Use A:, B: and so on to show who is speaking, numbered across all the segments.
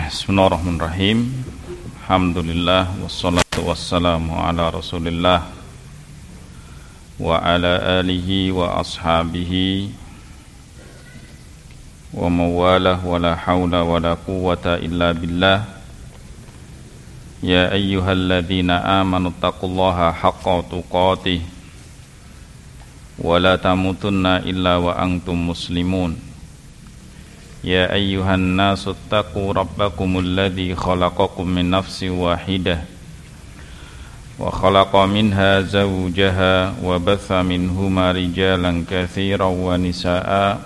A: Bismillahirrahmanirrahim. Alhamdulillah wassalatu wassalamu ala Rasulillah wa ala alihi wa ashabihi wa mawalah wa la hawla wa la quwwata illa billah. Ya ayyuhalladzina amanu taqullaha haqqa tuqatih wa la tamutunna illa wa antum muslimun. Ya ayyuhan nasu taqu rabbakumul ladzi khalaqakum min nafsin wahidah wa khalaqa minha zawjaha wa batha minhuma rijalan katsiran wa nisaa'a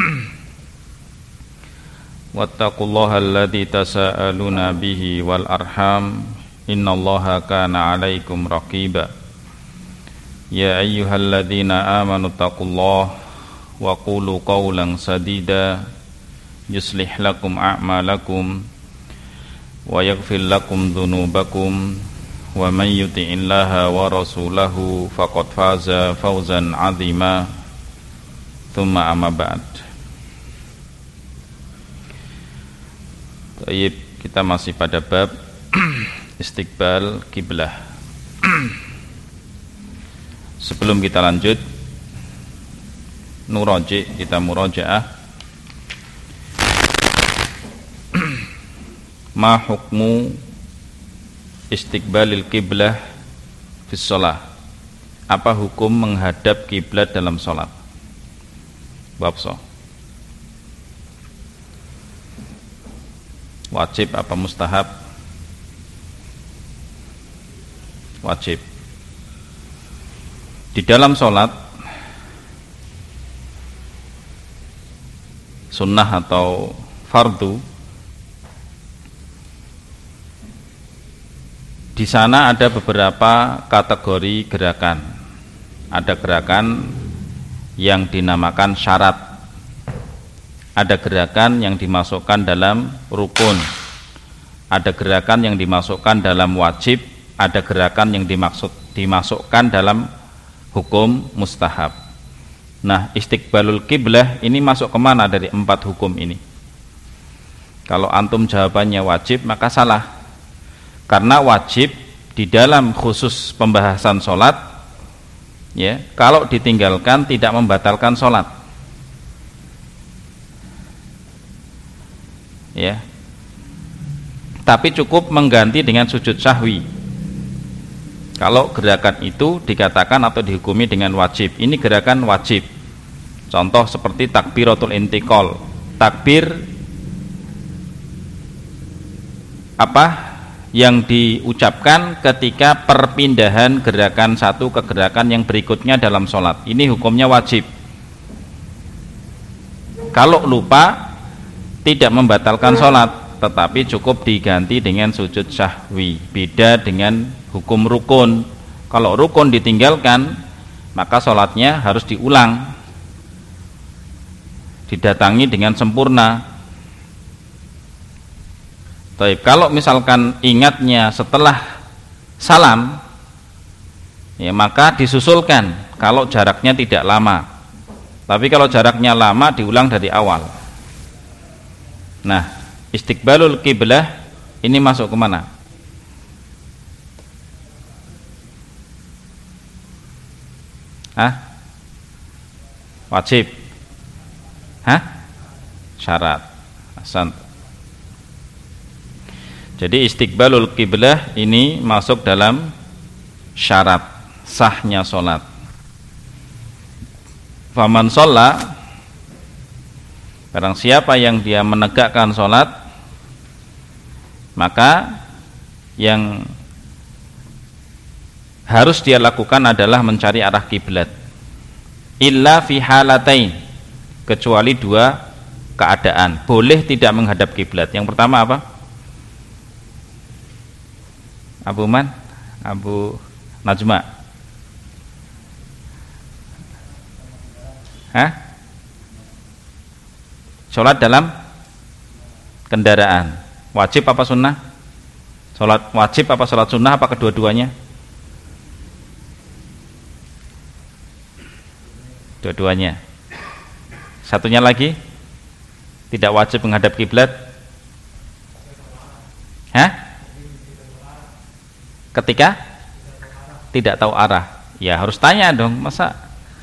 A: wattaqullaha alladzi tasaaluna bihi wal arham innallaha kana 'alaikum raqiba. Ya ayyuhalladzina amanu taqullaha wa qulu qawlan sadida yuslih lakum a'malakum wa yaghfir lakum dhunubakum wa man yuti'illaha wa rasulahu faqad faza fawzan 'azima. Tsumma amma ba'd. Baik, kita masih pada bab istiqbal kiblah. Sebelum kita lanjut nuraji, kita murajaah ma hukmu istiqbalil qiblah fis shalah. Apa hukum menghadap kiblat dalam salat? Bab so. Wajib apa mustahab? Wajib. Di dalam salat sunnah atau fardu, di sana ada beberapa kategori gerakan. Ada gerakan yang dinamakan syarat, ada gerakan yang dimasukkan dalam rukun, ada gerakan yang dimasukkan dalam wajib, ada gerakan yang dimasukkan dalam hukum mustahab. Nah, istiqbalul qiblah ini masuk kemana dari 4 hukum ini? Kalau antum jawabannya wajib, maka salah. Karena wajib di dalam khusus pembahasan sholat, ya, kalau ditinggalkan tidak membatalkan sholat, ya, tapi cukup mengganti dengan sujud sahwi. Kalau gerakan itu dikatakan atau dihukumi dengan wajib, ini gerakan wajib. Contoh seperti takbiratul intiqal, takbir apa yang diucapkan ketika perpindahan gerakan satu ke gerakan yang berikutnya dalam sholat. Ini hukumnya wajib. Kalau lupa tidak membatalkan sholat, tetapi cukup diganti dengan sujud sahwi. Beda dengan hukum rukun. Kalau rukun ditinggalkan, maka sholatnya harus diulang, didatangi dengan sempurna. Baik, kalau misalkan ingatnya setelah salam, ya, maka disusulkan kalau jaraknya tidak lama. Tapi kalau jaraknya lama diulang dari awal. Nah, istiqbalul qiblah ini masuk kemana? Wajib. Syarat. Ahsan. Jadi istiqbalul qiblah ini masuk dalam syarat sahnya sholat. Faman sholla, barang siapa yang dia menegakkan sholat, maka yang harus dia lakukan adalah mencari arah kiblat. Illa fi halatain, kecuali 2 keadaan. Boleh tidak menghadap kiblat. Yang pertama apa? Abu Najma. Sholat dalam kendaraan. Wajib apa sunnah? Sholat wajib apa sholat sunnah apa kedua-duanya? Dua-duanya. Satunya lagi tidak wajib menghadap kiblat. ketika tidak tahu arah. Ya harus tanya dong, masa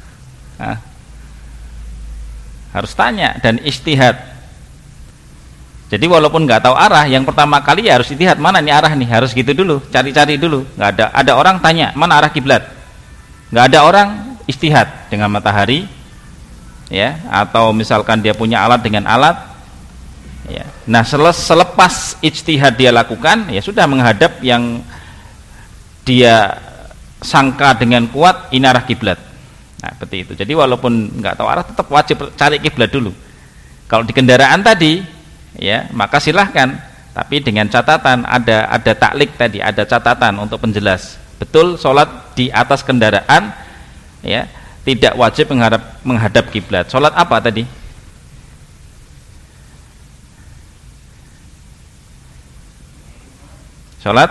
A: harus tanya dan ijtihad. Jadi walaupun nggak tahu arah, yang pertama kali ya harus ijtihad, mana nih arah nih, harus gitu dulu, cari-cari dulu. Nggak ada orang tanya mana arah kiblat, nggak ada orang ijtihad dengan matahari, ya, atau misalkan dia punya alat dengan alat, ya. Nah selepas ijtihad dia lakukan, ya sudah menghadap yang dia sangka dengan kuat ini arah kiblat. Nah seperti itu. Jadi walaupun nggak tahu arah tetap wajib cari kiblat dulu. Kalau di kendaraan tadi, ya maka silahkan, tapi dengan catatan ada taklik tadi, ada catatan untuk penjelas. Betul sholat di atas kendaraan, ya tidak wajib menghadap kiblat. Sholat apa tadi? Sholat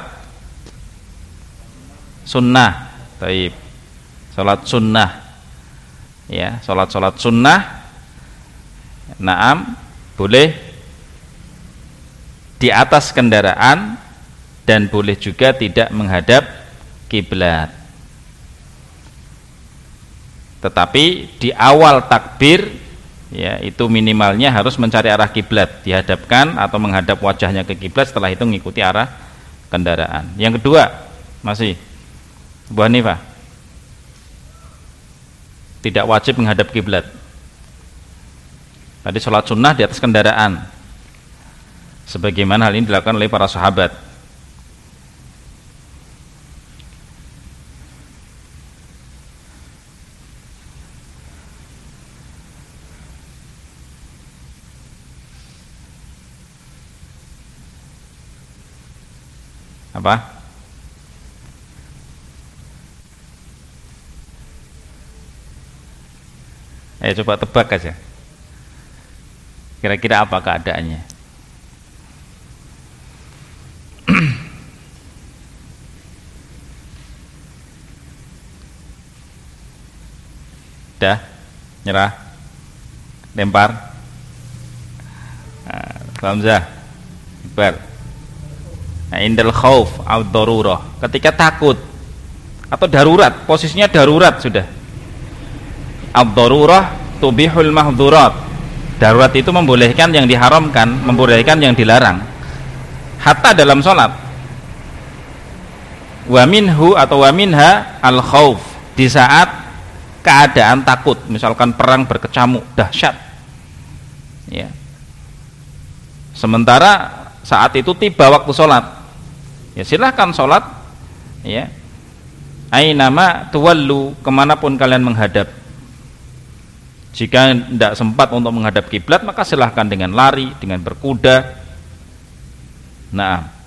A: sunnah. Taib. Sholat sunnah, ya sholat sunnah. Naam, boleh di atas kendaraan dan boleh juga tidak menghadap kiblat. Tetapi di awal takbir, ya itu minimalnya harus mencari arah kiblat, dihadapkan atau menghadap wajahnya ke kiblat, setelah itu mengikuti arah kendaraan. Yang kedua, masih Bu Hanifah, tidak wajib menghadap kiblat. Tadi sholat sunnah di atas kendaraan, sebagaimana hal ini dilakukan oleh para sahabat. Apa? Coba tebak aja. Kira-kira apa keadaannya? Dah? Nyerah? Lempar? Hamzah? Bar? Nah, indal khauf ad-darurah, ketika takut atau darurat, posisinya darurat sudah. Ad-darurah tubihul mahdzurat. Darurat itu membolehkan yang diharamkan, membolehkan yang dilarang. Hatta dalam sholat. Wa minhu atau wa minha al khauf, di saat keadaan takut, misalkan perang berkecamuk dahsyat, ya. Sementara saat itu tiba waktu sholat, ya silahkan sholat, ya. Ainama tuwallu, kemanapun kalian menghadap. Jika tidak sempat untuk menghadap kiblat, maka silahkan dengan lari, dengan berkuda. Nah,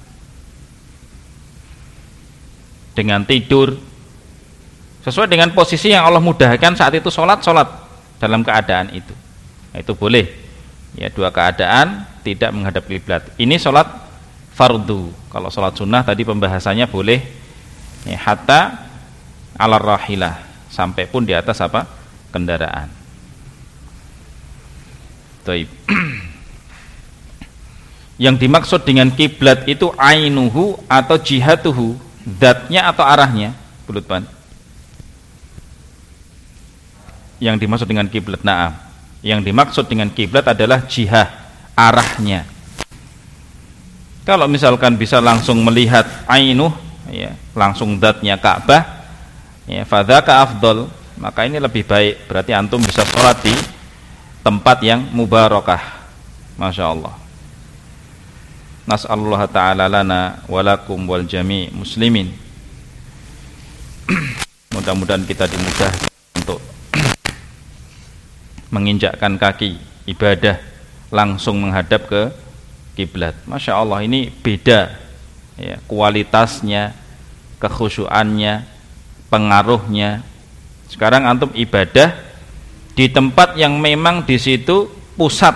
A: dengan tidur, sesuai dengan posisi yang Allah mudahkan saat itu sholat dalam keadaan itu. Nah, itu boleh. Ya, dua keadaan tidak menghadap kiblat. Ini sholat fardu. Kalau sholat sunnah tadi pembahasannya boleh, ya, hatta ala rahilah, sampai pun di atas apa? Kendaraan. Taib. Yang dimaksud dengan kiblat itu ainuhu atau jihatuhu, zatnya atau arahnya, Bulut Pan. Yang dimaksud dengan kiblat, na'am. Yang dimaksud dengan kiblat adalah jihah, arahnya. Kalau misalkan bisa langsung melihat ainuh, ya, langsung zatnya Ka'bah, ya, fadzaka afdal, maka ini lebih baik. Berarti antum bisa sholat di tempat yang mubarakah. Masya Allah. Nas'alullah ta'ala lana walakum wal jami' muslimin. Mudah-mudahan kita dimudahkan untuk menginjakkan kaki ibadah langsung menghadap ke kiblat. Masya Allah, ini beda, ya, kualitasnya, kekhusyuannya, pengaruhnya. Sekarang antum ibadah di tempat yang memang di situ pusat,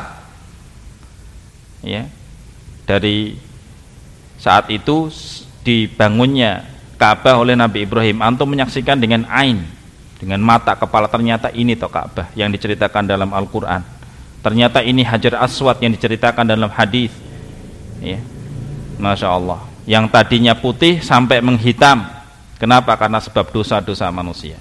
A: ya, dari saat itu dibangunnya Ka'bah oleh Nabi Ibrahim. Antum menyaksikan dengan ain, dengan mata kepala, ternyata ini toh Ka'bah yang diceritakan dalam Al-Quran, ternyata ini Hajar Aswad yang diceritakan dalam hadis, ya. Masya Allah, yang tadinya putih sampai menghitam. Kenapa? Karena sebab dosa-dosa manusia.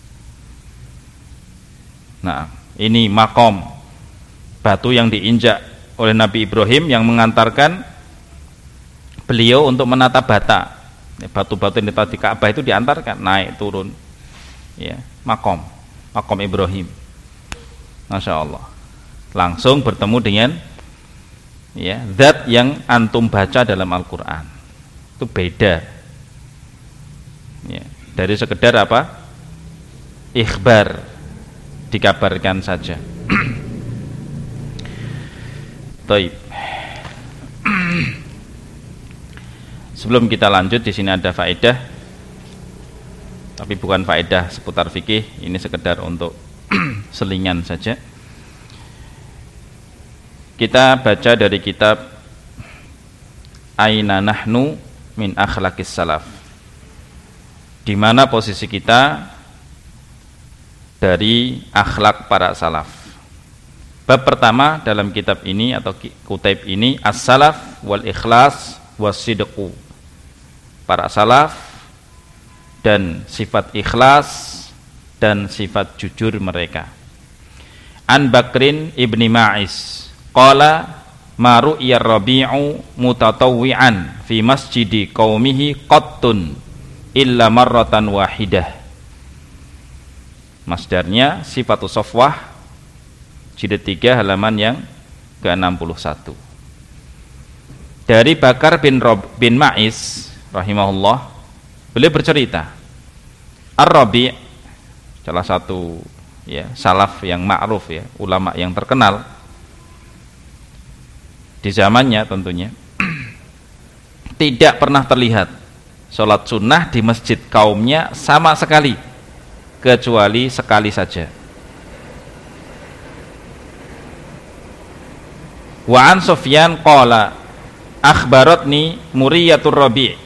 A: Nah, ini makom, batu yang diinjak oleh Nabi Ibrahim yang mengantarkan beliau untuk menata bata. Batu-batu yang di Ka'bah itu diantarkan, naik turun. Ya, makom Ibrahim. Masya Allah. Langsung bertemu dengan ya zat yang antum baca dalam Al-Quran. Itu beda ya, dari sekedar apa? Ikhbar, dikabarkan saja. Taib. Sebelum kita lanjut, di sini ada faedah, tapi bukan faedah seputar fikih, ini sekedar untuk selingan saja. Kita baca dari kitab Aina Nahnu min Akhlaqis Salaf, di mana posisi kita dari akhlak para salaf. Bab pertama dalam kitab ini atau kutaib ini, As-Salaf wal Ikhlas was-Sidqu, para salaf dan sifat ikhlas dan sifat jujur mereka. An Bakrin ibni Ma'is qala ma ru'ya Rabi'u mutatawwi'an fi masjidi qaumihi qattun illa marratan wahidah. Masdarnya Sifatus Safwah jilid 3 halaman yang ke-61. Dari Bakar bin Ma'is rahimahullah, beliau bercerita, Ar-Rabi', salah satu ya salaf yang ma'ruf ya, ulama yang terkenal di zamannya tentunya, tidak pernah terlihat sholat sunnah di masjid kaumnya sama sekali, kecuali sekali saja. Wa an Sufyan qala akhbaratni Muriyatur Rabi'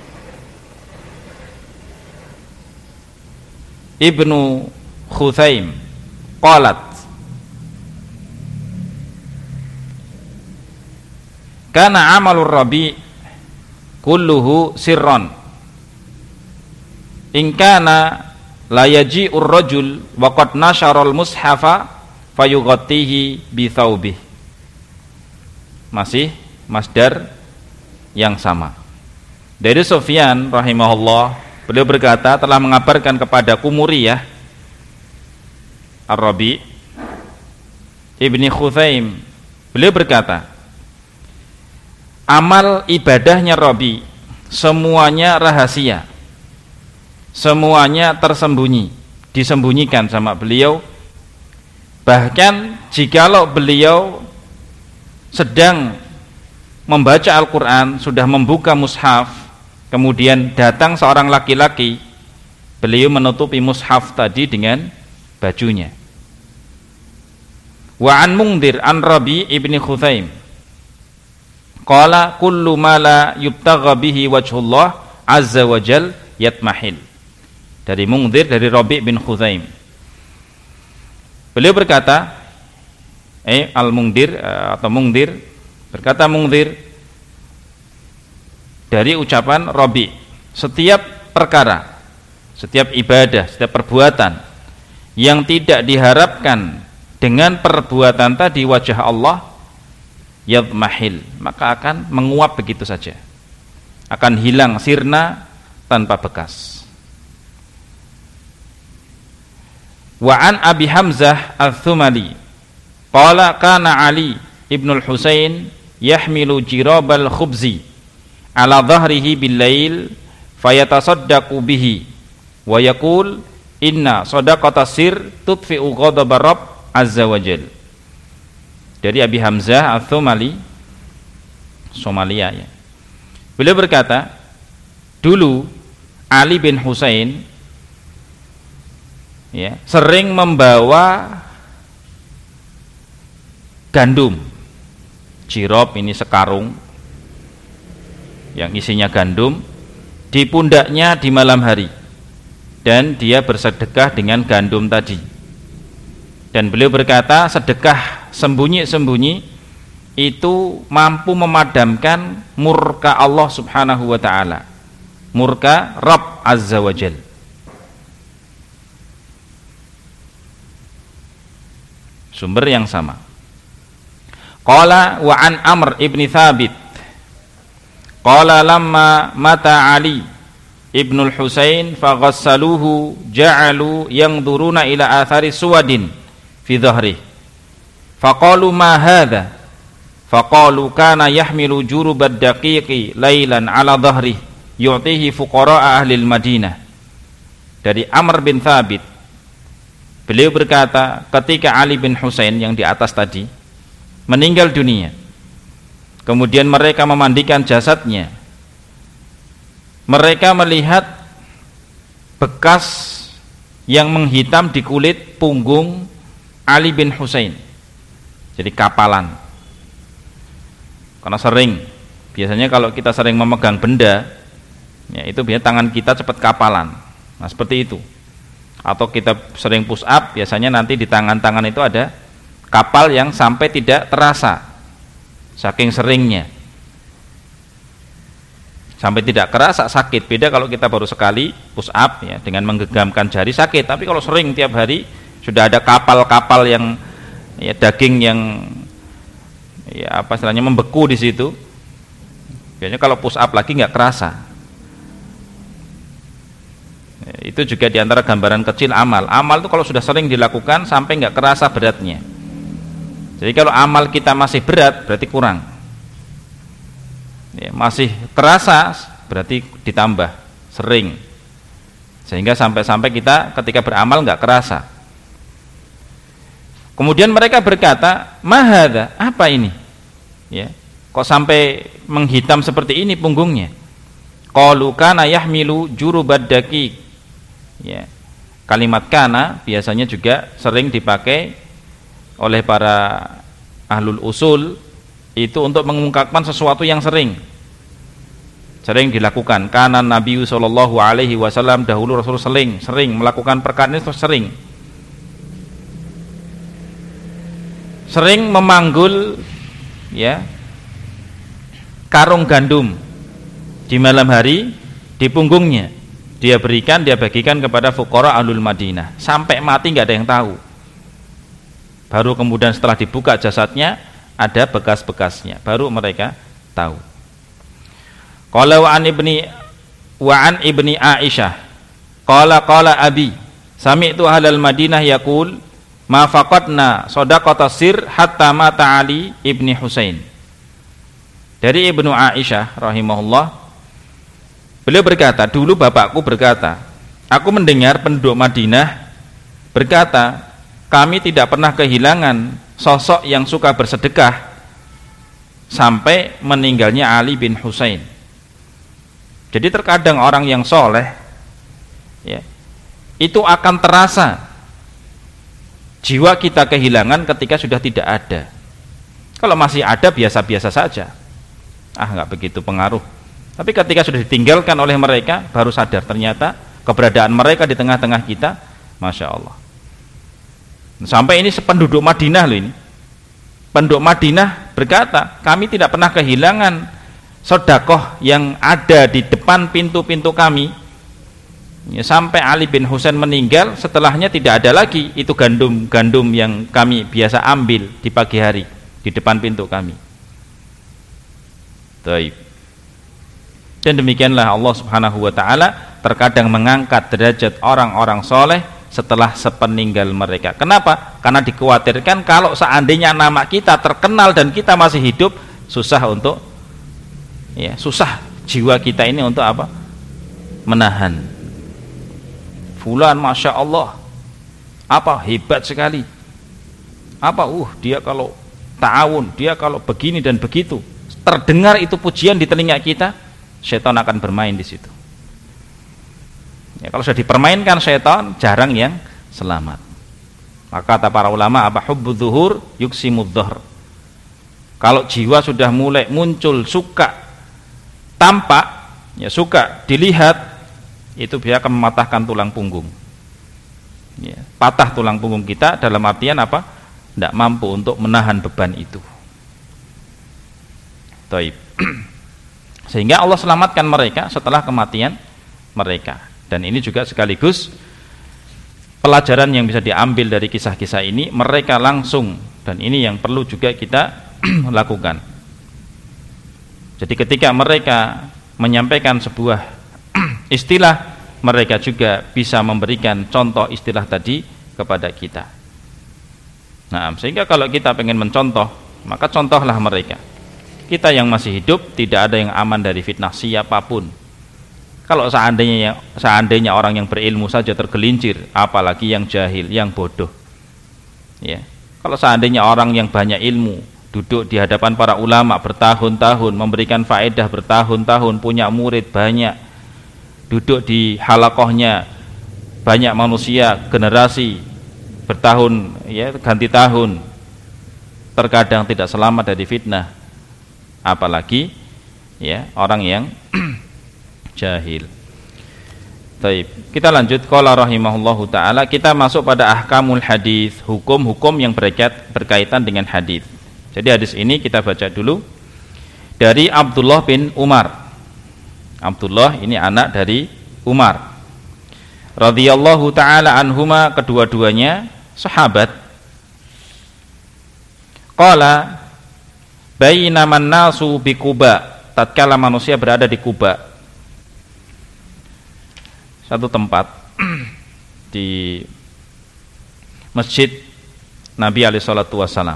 A: Ibnu Khuthaim qalat kana amalur Rabi' kulluhu sirran in kana la yaji'ur rajul wa qad nasharal mushafa fayughattihi bi thawbih. Masih masdar yang sama. Dari Sufyan rahimahullah, beliau berkata, telah mengabarkan kepadaku Muriyah Ar-Rabi' Ibni Khuthaim. Beliau berkata, amal ibadahnya Rabi' semuanya rahasia, semuanya tersembunyi, disembunyikan sama beliau. Bahkan jikalau beliau sedang membaca Al-Quran, sudah membuka mushaf, kemudian datang seorang laki-laki, beliau menutupi mushaf tadi dengan bajunya. Wa an Mungdir an Rabi' ibni Khuthaim qala kullu ma la yubtagha bihi wajhullah azza wa jal yatmahil. Dari Mungdir, dari Rabi' bin Khuthaim, beliau berkata, Al-Mungdir atau Mungdir berkata, Mungdir dari ucapan Rabi', setiap perkara, setiap ibadah, setiap perbuatan yang tidak diharapkan dengan perbuatan tadi wajah Allah, yadmahil, maka akan menguap begitu saja, akan hilang sirna tanpa bekas. Wa an Abi Hamzah al-Thumali qala kana Ali ibnul Husain yahmilu jirabal khubzi ala dhahrihi bil lail fayatasaddaqu bihi wa yaqul inna sadaqata sir tudfi'u ghadab rabb azza wa jal. Dari Abi Hamzah al-Thumali, Somalia ya. Beliau berkata, dulu Ali bin Husain ya, sering membawa gandum. Jirab ini sekarung yang isinya gandum di pundaknya di malam hari, dan dia bersedekah dengan gandum tadi. Dan beliau berkata, sedekah sembunyi-sembunyi itu mampu memadamkan murka Allah Subhanahu wa taala, murka Rabb Azza wa Jal. Sumber yang sama. Qala wa an Amr ibn Thabit qala lamma mata Ali ibnul Husain faghassaluhu ja'alu yanzuruna ila athari suwadin fi dhahrihi faqalu ma hadha faqalu kana yahmilu jurubad daqiqi lailan ala dhahrihi yu'tihi fuqara ahli Madinah. Dari Amr bin Thabit, beliau berkata ketika Ali bin Husain yang di atas tadi meninggal dunia, kemudian mereka memandikan jasadnya, mereka melihat bekas yang menghitam di kulit punggung Ali bin Husain, jadi kapalan. Karena sering, biasanya kalau kita sering memegang benda ya, itu biasanya tangan kita cepat kapalan. Nah seperti itu. Atau kita sering push up, biasanya nanti di tangan-tangan itu ada kapal yang sampai tidak terasa saking seringnya, sampai tidak kerasa sakit. Beda kalau kita baru sekali push up ya, dengan menggenggamkan jari sakit. Tapi kalau sering tiap hari sudah ada kapal-kapal yang ya, daging yang ya apa istilahnya membeku di situ, biasanya kalau push up lagi nggak kerasa. Itu juga diantara gambaran kecil amal. Amal itu kalau sudah sering dilakukan sampai nggak kerasa beratnya. Jadi kalau amal kita masih berat berarti kurang ya, masih kerasa berarti ditambah sering, sehingga sampai-sampai kita ketika beramal nggak kerasa. Kemudian mereka berkata, mahadha, apa ini ya, kok sampai menghitam seperti ini punggungnya? Qalu kana yahmilu jurubad daqiq ya. Kalimat kana biasanya juga sering dipakai oleh para ahlul usul itu untuk mengungkapkan sesuatu yang sering dilakukan. Karena Nabi sallallahu alaihi wasallam dahulu Rasul sering melakukan perkara ini, sering memanggul ya karung gandum di malam hari di punggungnya, dia bagikan kepada fuqara ahlul Madinah sampai mati nggak ada yang tahu. Baru kemudian setelah dibuka jasadnya ada bekas-bekasnya, baru mereka tahu. Qala wa an ibni Aisyah qala abi sami'tu ahlal Madinah yaqul ma faqadna shadaqata sir hatta mata Ali ibni Husain. Dari Ibnu Aisyah rahimahullah, beliau berkata, dulu bapakku berkata, aku mendengar penduduk Madinah berkata, kami tidak pernah kehilangan sosok yang suka bersedekah sampai meninggalnya Ali bin Husain. Jadi terkadang orang yang soleh ya, itu akan terasa jiwa kita kehilangan ketika sudah tidak ada. Kalau masih ada biasa-biasa saja, nggak begitu pengaruh. Tapi ketika sudah ditinggalkan oleh mereka, baru sadar ternyata keberadaan mereka di tengah-tengah kita, Masya Allah. Sampai ini sependuduk Madinah loh ini. Penduduk Madinah berkata, kami tidak pernah kehilangan sedekah yang ada di depan pintu-pintu kami ya, sampai Ali bin Husain meninggal. Setelahnya tidak ada lagi itu gandum yang kami biasa ambil di pagi hari di depan pintu kami. Taib. Dan demikianlah Allah Subhanahu wa taala terkadang mengangkat derajat orang-orang soleh setelah sepeninggal mereka. Kenapa? Karena dikhawatirkan kalau seandainya nama kita terkenal dan kita masih hidup, susah untuk ya, susah jiwa kita ini untuk apa? Menahan. Fulan Masya Allah, apa hebat sekali, apa dia kalau ta'awun, dia kalau begini dan begitu, terdengar itu pujian di telinga kita, syaitan akan bermain di situ. Ya, kalau sudah dipermainkan syaitan, jarang yang selamat. Maka kata para ulama, apa hubbudz zuhur yuqsimudz dhahr. Kalau jiwa sudah mulai muncul suka tampak, ya suka dilihat, itu dia akan mematahkan tulang punggung. Ya, patah tulang punggung kita dalam artian apa? Tidak mampu untuk menahan beban itu. Taib. Sehingga Allah selamatkan mereka setelah kematian mereka. Dan ini juga sekaligus pelajaran yang bisa diambil dari kisah-kisah ini, mereka langsung, dan ini yang perlu juga kita lakukan. Jadi ketika mereka menyampaikan sebuah istilah, mereka juga bisa memberikan contoh istilah tadi kepada kita. Nah, sehingga kalau kita pengen mencontoh, maka contohlah mereka. Kita yang masih hidup tidak ada yang aman dari fitnah siapapun. Kalau seandainya orang yang berilmu saja tergelincir, apalagi yang jahil, yang bodoh. Ya. Kalau seandainya orang yang banyak ilmu duduk di hadapan para ulama bertahun-tahun, memberikan faedah bertahun-tahun, punya murid banyak, duduk di halakohnya banyak manusia, generasi bertahun, ya, ganti tahun, terkadang tidak selamat dari fitnah, apalagi ya orang yang jahil. Baik, kita lanjut. Qala rahimahullahu taala, kita masuk pada ahkamul hadis, hukum-hukum yang berkaitan dengan hadis. Jadi hadis ini kita baca dulu dari Abdullah bin Umar. Abdullah ini anak dari Umar radhiyallahu taala anhuma, kedua-duanya sahabat. Qala bainaman nasu bi Quba, tatkala manusia berada di Quba, satu tempat di masjid Nabi alaihi salatu wasalam.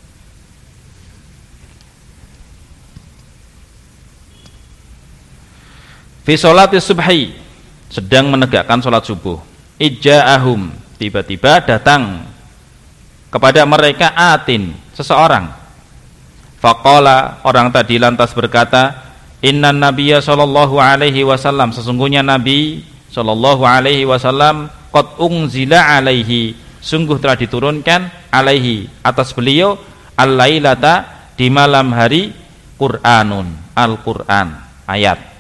A: Fi sholati subhi, sedang menegakkan sholat subuh. Ija'ahum, tiba-tiba datang kepada mereka atin, seseorang. Faqala, orang tadi lantas berkata, innan nabiyya sallallahu alaihi wasallam, sesungguhnya Nabi sallallahu alaihi wasallam qad unzila alaihi, sungguh telah diturunkan alaihi, atas beliau, al-lailata, di malam hari, Qur'anun, Al-Qur'an, ayat.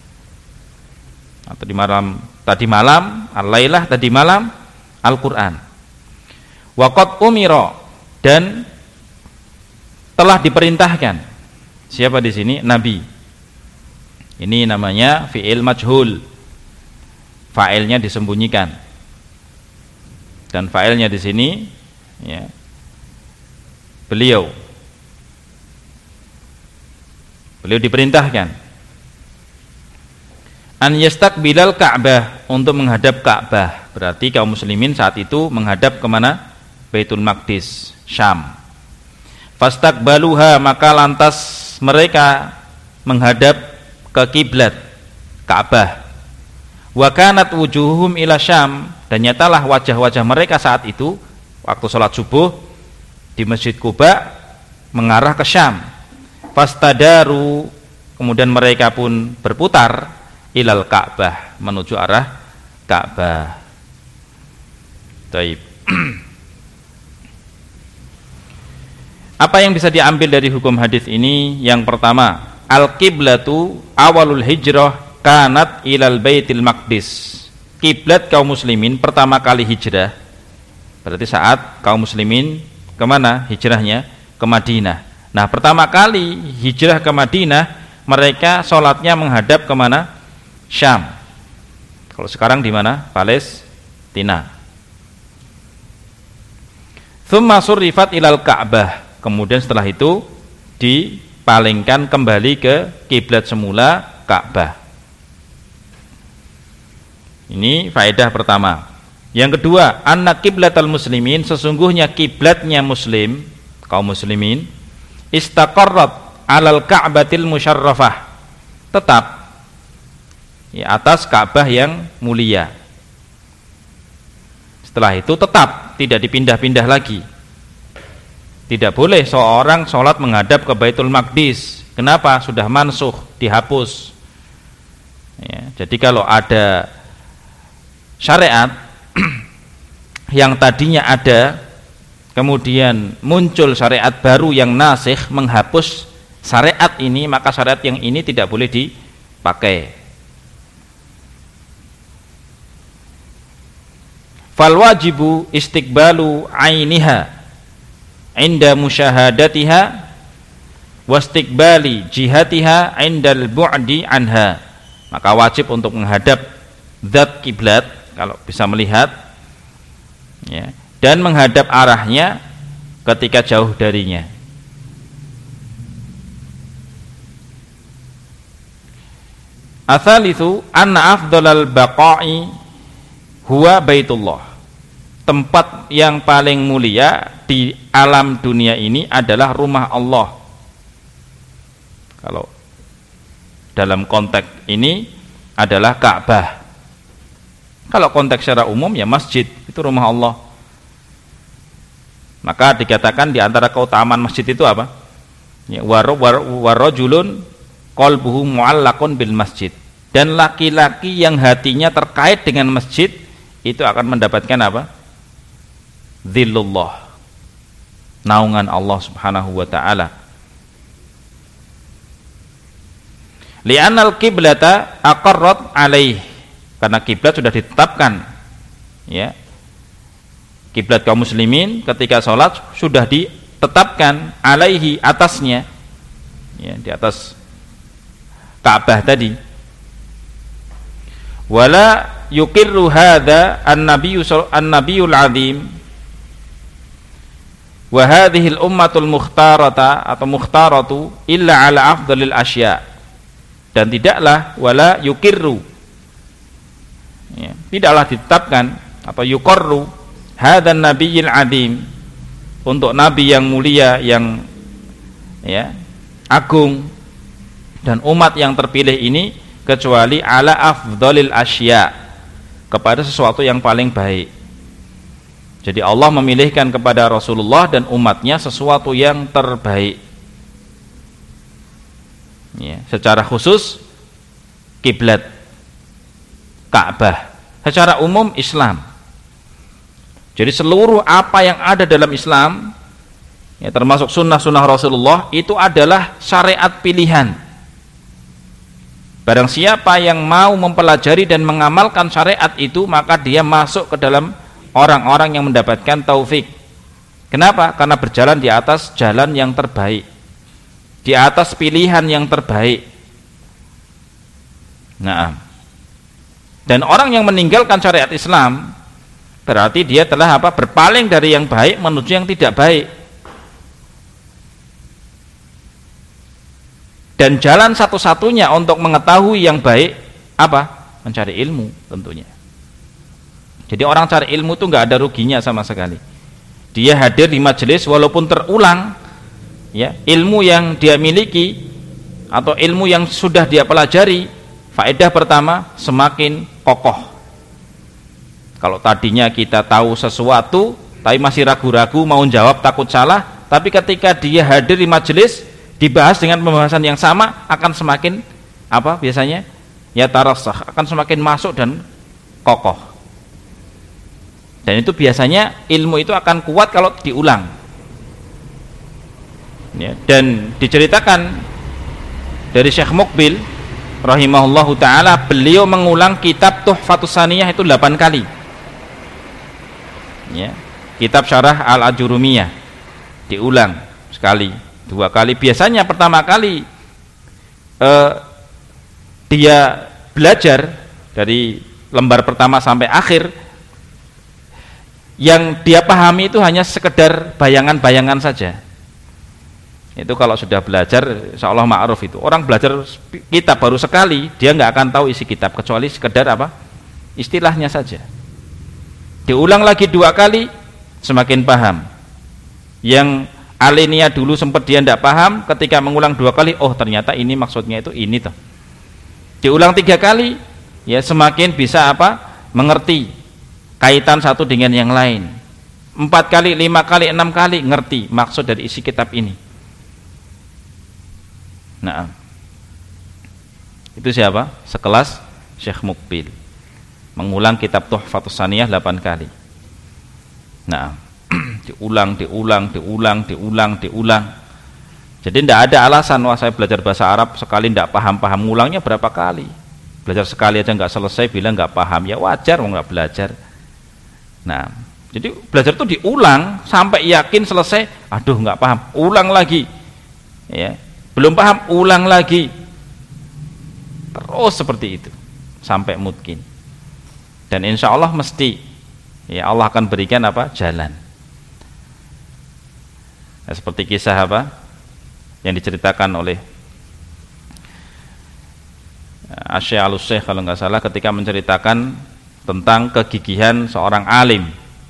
A: Atau tadi malam al-lailah, tadi malam Al-Qur'an. Wa qad umira, dan telah diperintahkan. Siapa di sini? Nabi. Ini namanya fi'il majhul. Fa'ilnya disembunyikan. Dan fa'ilnya di sini ya, beliau diperintahkan an yastaqbilal Ka'bah, untuk menghadap Ka'bah. Berarti kaum muslimin saat itu menghadap kemana? Baitul Maqdis, Syam. Fastaqbaluha, maka lantas mereka menghadap ke kiblat Ka'bah. Wa kanat wujuhum ila Syam, dan nyatalah wajah-wajah mereka saat itu waktu sholat subuh di Masjid Quba mengarah ke Syam. Fastadaru, kemudian mereka pun berputar ilal Ka'bah, menuju arah Ka'bah. Taib. Apa yang bisa diambil dari hukum hadis ini? Yang pertama, al-qiblatu awalul hijrah kanat ilal baitil maqdis. Kiblat kaum muslimin pertama kali hijrah, berarti saat kaum muslimin kemana hijrahnya? Ke Madinah. Nah, pertama kali hijrah ke Madinah, mereka sholatnya menghadap kemana? Syam. Kalau sekarang di mana? Palestina. Tsumma surrifat ilal Ka'bah, kemudian setelah itu dipalingkan kembali ke kiblat semula, Ka'bah. Ini faedah pertama. Yang kedua, anna qiblatal muslimin, sesungguhnya kiblatnya muslim, kaum muslimin, istaqarrat alal Ka'batil musyarrafah, tetap ya, atas Ka'bah yang mulia. Setelah itu tetap tidak dipindah-pindah lagi. Tidak boleh seorang sholat menghadap ke Baitul Maqdis. Kenapa? Sudah mansukh, dihapus ya, jadi kalau ada syariat yang tadinya ada, kemudian muncul syariat baru yang nasikh menghapus syariat ini, maka syariat yang ini tidak boleh dipakai. Fal wajibu istiqbalu ainiha inda musyahadatiha wastiqbali jihatiha indal bu'di anha, maka wajib untuk menghadap zat kiblat kalau bisa melihat, ya, dan menghadap arahnya ketika jauh darinya. Atsalitsu anna afdhalal baqa'i huwa baitullah, tempat yang paling mulia di alam dunia ini adalah rumah Allah. Kalau dalam konteks ini adalah Ka'bah. Kalau konteks secara umum ya masjid, itu rumah Allah. Maka dikatakan di antara keutamaan masjid itu apa? Ya, warajulun qalbuhu mu'allaqun bil masjid. Dan laki-laki yang hatinya terkait dengan masjid itu akan mendapatkan apa? Dhillullah, naungan Allah Subhanahu wa taala. Li'annal qiblata aqarrat alaih, karena kiblat sudah ditetapkan, ya. Kiblat kaum muslimin ketika sholat sudah ditetapkan alaihi, atasnya, ya, di atas Ka'bah tadi. Wala yuqirru hadza an-nabiyul azim wa hadhihi al-ummatul mukhtarata atau mukhtaratu illa ala afdhalil asya, dan tidaklah wala yuqirru, ya, tidaklah ditetapkan atau yuqarru hadzan nabiyil azim, untuk nabi yang mulia, yang, ya, agung dan umat yang terpilih ini, kecuali ala afdhalil asya, kepada sesuatu yang paling baik. Jadi Allah memilihkan kepada Rasulullah dan umatnya sesuatu yang terbaik, ya, secara khusus kiblat Ka'bah, secara umum Islam. Jadi seluruh apa yang ada dalam Islam, ya, termasuk sunnah-sunnah Rasulullah, itu adalah syariat pilihan. Barang siapa yang mau mempelajari dan mengamalkan syariat itu, maka dia masuk ke dalam orang-orang yang mendapatkan taufik. Kenapa? Karena berjalan di atas jalan yang terbaik, di atas pilihan yang terbaik. Nah, dan orang yang meninggalkan syariat Islam berarti dia telah apa? Berpaling dari yang baik menuju yang tidak baik. Dan jalan satu-satunya untuk mengetahui yang baik apa? Mencari ilmu tentunya. Jadi orang cari ilmu itu nggak ada ruginya sama sekali. Dia hadir di majelis walaupun terulang, ya, ilmu yang dia miliki atau ilmu yang sudah dia pelajari, faedah pertama semakin kokoh. Kalau tadinya kita tahu sesuatu tapi masih ragu-ragu mau jawab takut salah, tapi ketika dia hadir di majelis dibahas dengan pembahasan yang sama, akan semakin apa biasanya? Ya tarassah, akan semakin masuk dan kokoh. Dan itu biasanya ilmu itu akan kuat kalau diulang. Ya, dan diceritakan dari Syekh Muqbil rahimahullahu taala, beliau mengulang kitab Tuhfatus Saniyah itu 8 kali. Ya, kitab Syarah Al-Ajurumiyah diulang sekali, 2 kali. Biasanya pertama kali dia belajar dari lembar pertama sampai akhir, yang dia pahami itu hanya sekedar bayangan-bayangan saja. Itu kalau sudah belajar insya Allah ma'ruf. Itu orang belajar kitab baru sekali, dia nggak akan tahu isi kitab kecuali sekedar apa? Istilahnya saja. Diulang lagi 2 kali, semakin paham. Yang alinea dulu sempat dia tidak paham, ketika mengulang 2 kali, oh ternyata ini maksudnya itu ini toh. Diulang 3 kali, ya semakin bisa apa? Mengerti kaitan satu dengan yang lain. 4 kali, 5 kali, 6 kali ngerti maksud dari isi kitab ini. Nah, itu siapa? Sekelas Syekh Muqbil mengulang kitab Tuhfatus Saniyah 8 kali. Nah, diulang. Jadi tidak ada alasan, wah saya belajar bahasa Arab sekali tidak paham, ngulangnya berapa kali? Belajar sekali aja nggak selesai bilang nggak paham, ya wajar mau nggak belajar. Nah, jadi belajar itu diulang sampai yakin selesai. Aduh nggak paham, ulang lagi, ya. belum paham, ulang lagi, terus seperti itu sampai mungkin. Dan insya Allah mesti ya Allah akan berikan apa? Jalan. Nah, seperti kisah apa yang diceritakan oleh Asy-Syaikh Al-Syekh kalau nggak salah ketika menceritakan tentang kegigihan seorang alim.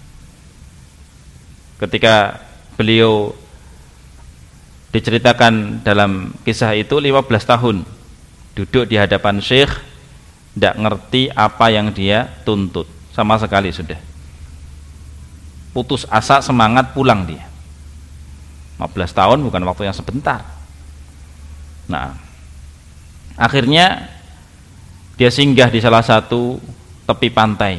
A: Ketika beliau diceritakan dalam kisah itu 15 tahun duduk di hadapan syekh, tidak ngerti apa yang dia tuntut sama sekali, sudah putus asa, semangat, pulang dia. 15 tahun bukan waktu yang sebentar. Nah, akhirnya dia singgah di salah satu tepi pantai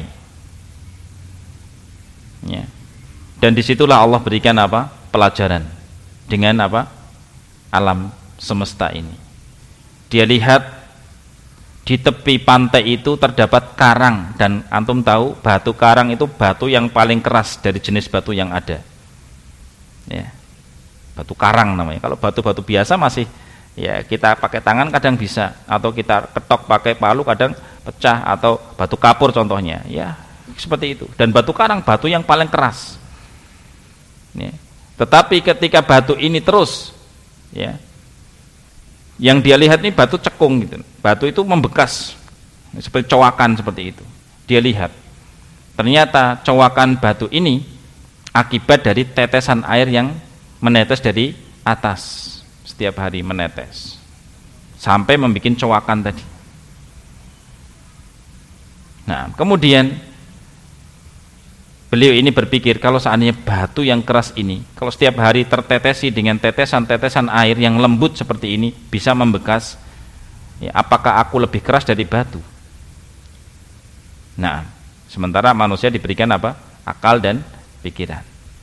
A: ya. Dan disitulah Allah berikan apa? Pelajaran dengan apa? Alam semesta ini. Dia lihat di tepi pantai itu terdapat karang, dan antum tahu batu karang itu batu yang paling keras dari jenis batu yang ada ya. Batu karang namanya. Kalau batu-batu biasa masih ya kita pakai tangan kadang bisa, atau kita ketok pakai palu kadang pecah, atau batu kapur contohnya ya seperti itu. Dan batu karang batu yang paling keras ya. Tetapi ketika batu ini terus ya, yang dia lihat ini batu cekung gitu, batu itu membekas seperti cowakan seperti itu. Dia lihat ternyata cowakan batu ini akibat dari tetesan air yang menetes dari atas, setiap hari menetes sampai membuat cowakan tadi. Nah, kemudian beliau ini berpikir, kalau seandainya batu yang keras ini kalau setiap hari tertetesi dengan tetesan-tetesan air yang lembut seperti ini bisa membekas ya, apakah aku lebih keras dari batu? Nah, sementara manusia diberikan apa? Akal dan pikiran.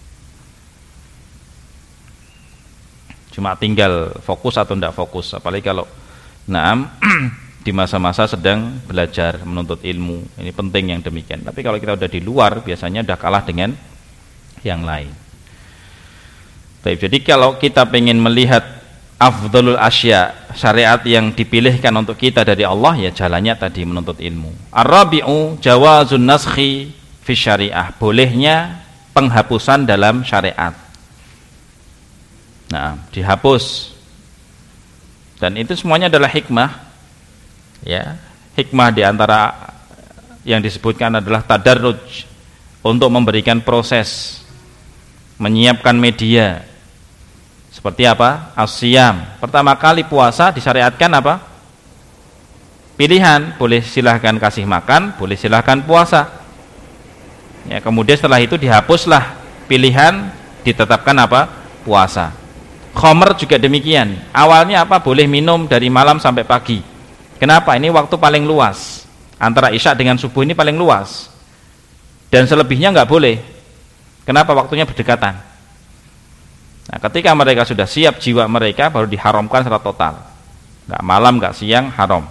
A: Cuma tinggal fokus atau tidak fokus, apalagi kalau di masa-masa sedang belajar menuntut ilmu, ini penting yang demikian. Tapi kalau kita udah di luar biasanya udah kalah dengan yang lain. Baik, jadi kalau kita pengen melihat afdhalul asya, syariat yang dipilihkan untuk kita dari Allah, ya jalannya tadi menuntut ilmu. Ar-rabi'u jawazun naskhi fi syariah, bolehnya penghapusan dalam syariat. Nah, dihapus. Dan itu semuanya adalah hikmah. Ya, hikmah diantara yang disebutkan adalah tadarruj, untuk memberikan proses, menyiapkan media. Seperti apa? As-siyam. Pertama kali puasa disyariatkan apa? Pilihan, boleh silahkan kasih makan, boleh silahkan puasa. Ya, kemudian setelah itu dihapuslah pilihan, ditetapkan apa? Puasa. Khamr juga demikian. Awalnya apa? Boleh minum dari malam sampai pagi. Kenapa? Ini waktu paling luas. Antara isya dengan subuh ini paling luas. Dan selebihnya nggak boleh. Kenapa? Waktunya berdekatan. Nah, ketika mereka sudah siap jiwa mereka, baru diharamkan secara total. Nggak malam, nggak siang, haram.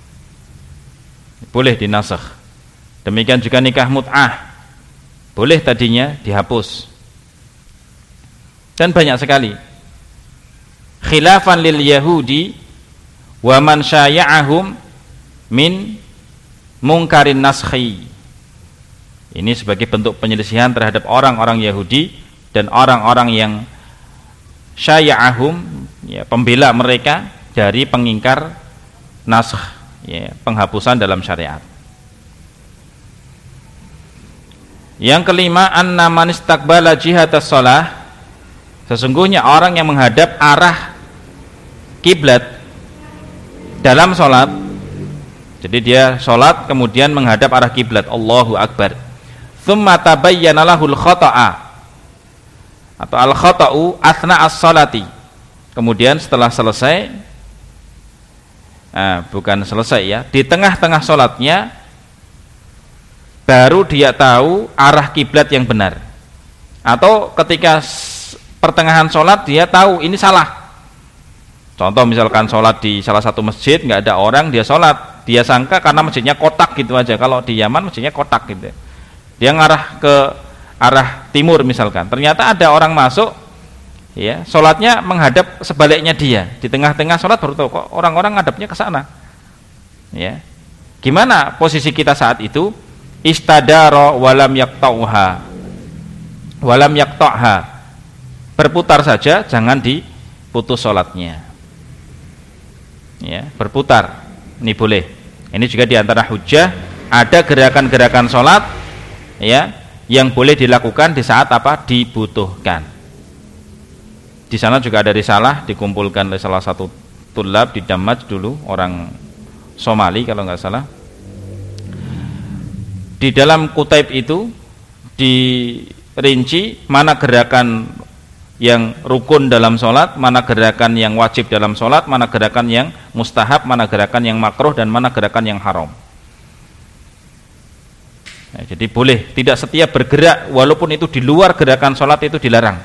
A: Boleh dinasakh. Demikian juga nikah mut'ah. Boleh tadinya dihapus. Dan banyak sekali. Khilafan lil Yahudi wa man syaya'ahum min mungkarin naskhi. Ini sebagai bentuk penyelisihan terhadap orang-orang Yahudi dan orang-orang yang syaya'ahum, ya, pembela mereka dari pengingkar naskh, ya, penghapusan dalam syariat. Yang kelima, anna man istaqbala jihatas shalah, sesungguhnya orang yang menghadap arah kiblat dalam sholat. Jadi dia sholat kemudian menghadap arah kiblat, Allahu Akbar. Tsumma tabayyana lahul khata'a, atau al khata'u athna as-sholati. Kemudian setelah selesai, bukan selesai ya, di tengah-tengah sholatnya baru dia tahu arah kiblat yang benar. Atau ketika pertengahan sholat dia tahu ini salah. Contoh misalkan sholat di salah satu masjid, nggak ada orang, dia sholat, dia sangka karena masjidnya kotak gitu aja. Kalau di Yaman masjidnya kotak gitu, dia ngarah ke arah timur misalkan, ternyata ada orang masuk ya, sholatnya menghadap sebaliknya dia, di tengah-tengah sholat baru tahu kok orang-orang ngadapnya ke sana. Ya, gimana posisi kita saat itu? Istadara walam yakta'ha, berputar saja, jangan diputus sholatnya. Ya, berputar, ini boleh. Ini juga diantara hujjah, ada gerakan-gerakan sholat, ya, yang boleh dilakukan di saat apa? Dibutuhkan. Di sana juga ada risalah dikumpulkan oleh salah satu tulab di Damaj dulu, orang Somali kalau nggak salah. Di dalam kutaib itu dirinci mana gerakan yang rukun dalam sholat, mana gerakan yang wajib dalam sholat, mana gerakan yang mustahab, mana gerakan yang makruh, dan mana gerakan yang haram. Nah, jadi boleh tidak setiap bergerak walaupun itu di luar gerakan sholat itu dilarang.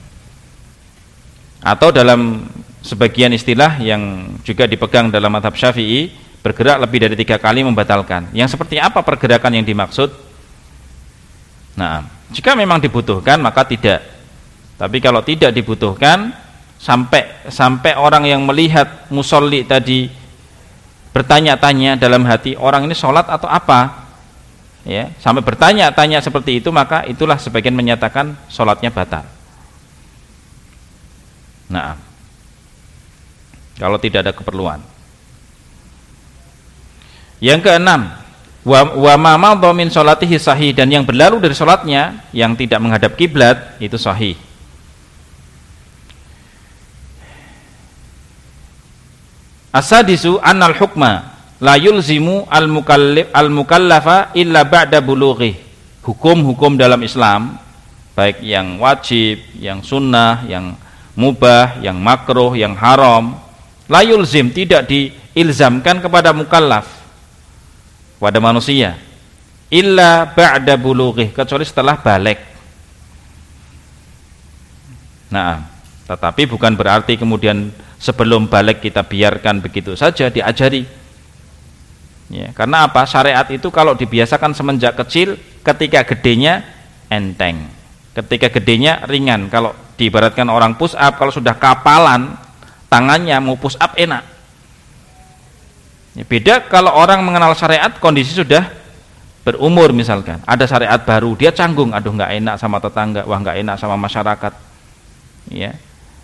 A: Atau dalam sebagian istilah yang juga dipegang dalam mazhab Syafi'i, bergerak lebih dari 3 kali membatalkan. Yang seperti apa pergerakan yang dimaksud? Nah, jika memang dibutuhkan maka tidak. Tapi kalau tidak dibutuhkan, sampai orang yang melihat musolli tadi bertanya-tanya dalam hati, orang ini sholat atau apa? Ya, sampai bertanya-tanya seperti itu, maka itulah sebagian menyatakan sholatnya batal. Nah, kalau tidak ada keperluan. Yang keenam, wa ma madha min sholatihi sahih, dan yang berlalu dari sholatnya yang tidak menghadap kiblat itu sahih. As-sadisu annal hukma la yulzimu al-mukallafa illa ba'da bulughi. Hukum-hukum dalam Islam, baik yang wajib, yang sunnah, yang mubah, yang makruh, yang haram, la yulzim, tidak diilzamkan kepada mukallaf, pada manusia, illa ba'da bulughi, kecuali setelah balik. Nah, tetapi bukan berarti kemudian sebelum balik kita biarkan begitu saja diajari. Ya, karena apa? Syariat itu kalau dibiasakan semenjak kecil, ketika gedenya enteng, ketika gedenya ringan. Kalau diibaratkan orang push up, kalau sudah kapalan tangannya mau push up enak. Ya, beda kalau orang mengenal syariat, kondisi sudah berumur misalkan, ada syariat baru, dia canggung, aduh nggak enak sama tetangga, wah nggak enak sama masyarakat. Ya,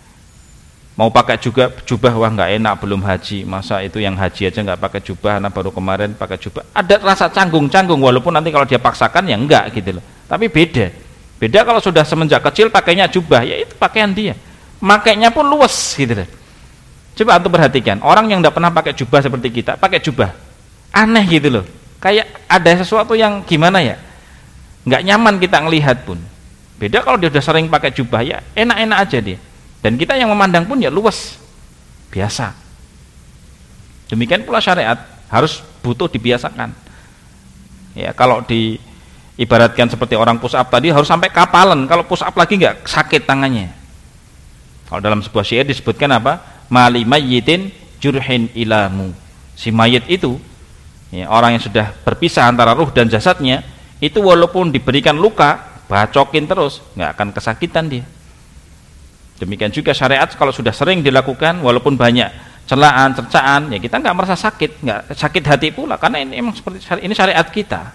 A: mau pakai juga jubah, wah nggak enak, belum haji, masa itu yang haji aja nggak pakai jubah, nah baru kemarin pakai jubah, ada rasa canggung, walaupun nanti kalau dia paksakan ya enggak gitu loh. Tapi beda kalau sudah semenjak kecil pakainya jubah, ya itu pakaian dia, makainya pun luas gitu loh. Coba antum perhatikan, orang yang tidak pernah pakai jubah seperti kita, pakai jubah, aneh gitu loh, kayak ada sesuatu yang gimana ya, nggak nyaman kita ngelihat pun. Beda kalau dia sudah sering pakai jubah, ya enak-enak aja dia, dan kita yang memandang pun ya luas, biasa. Demikian pula syariat harus butuh dibiasakan. Ya, kalau diibaratkan seperti orang push up tadi, harus sampai kapalan, kalau push up lagi nggak sakit tangannya. Kalau dalam sebuah syair disebutkan apa? Mali mayyitin jurhin ilamu. Si mayit itu, ya, orang yang sudah berpisah antara ruh dan jasadnya, itu walaupun diberikan luka, bacokin terus, nggak akan kesakitan dia. Demikian juga syariat kalau sudah sering dilakukan, walaupun banyak celaan, cercaan, ya kita nggak merasa sakit, nggak sakit hati pula, karena ini emang seperti ini syariat kita.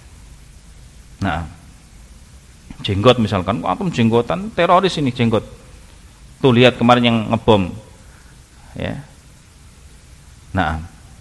A: Nah, jenggot misalkan, antum jenggotan, teroris ini jenggot. Tuh lihat kemarin yang ngebom. Ya. Nah,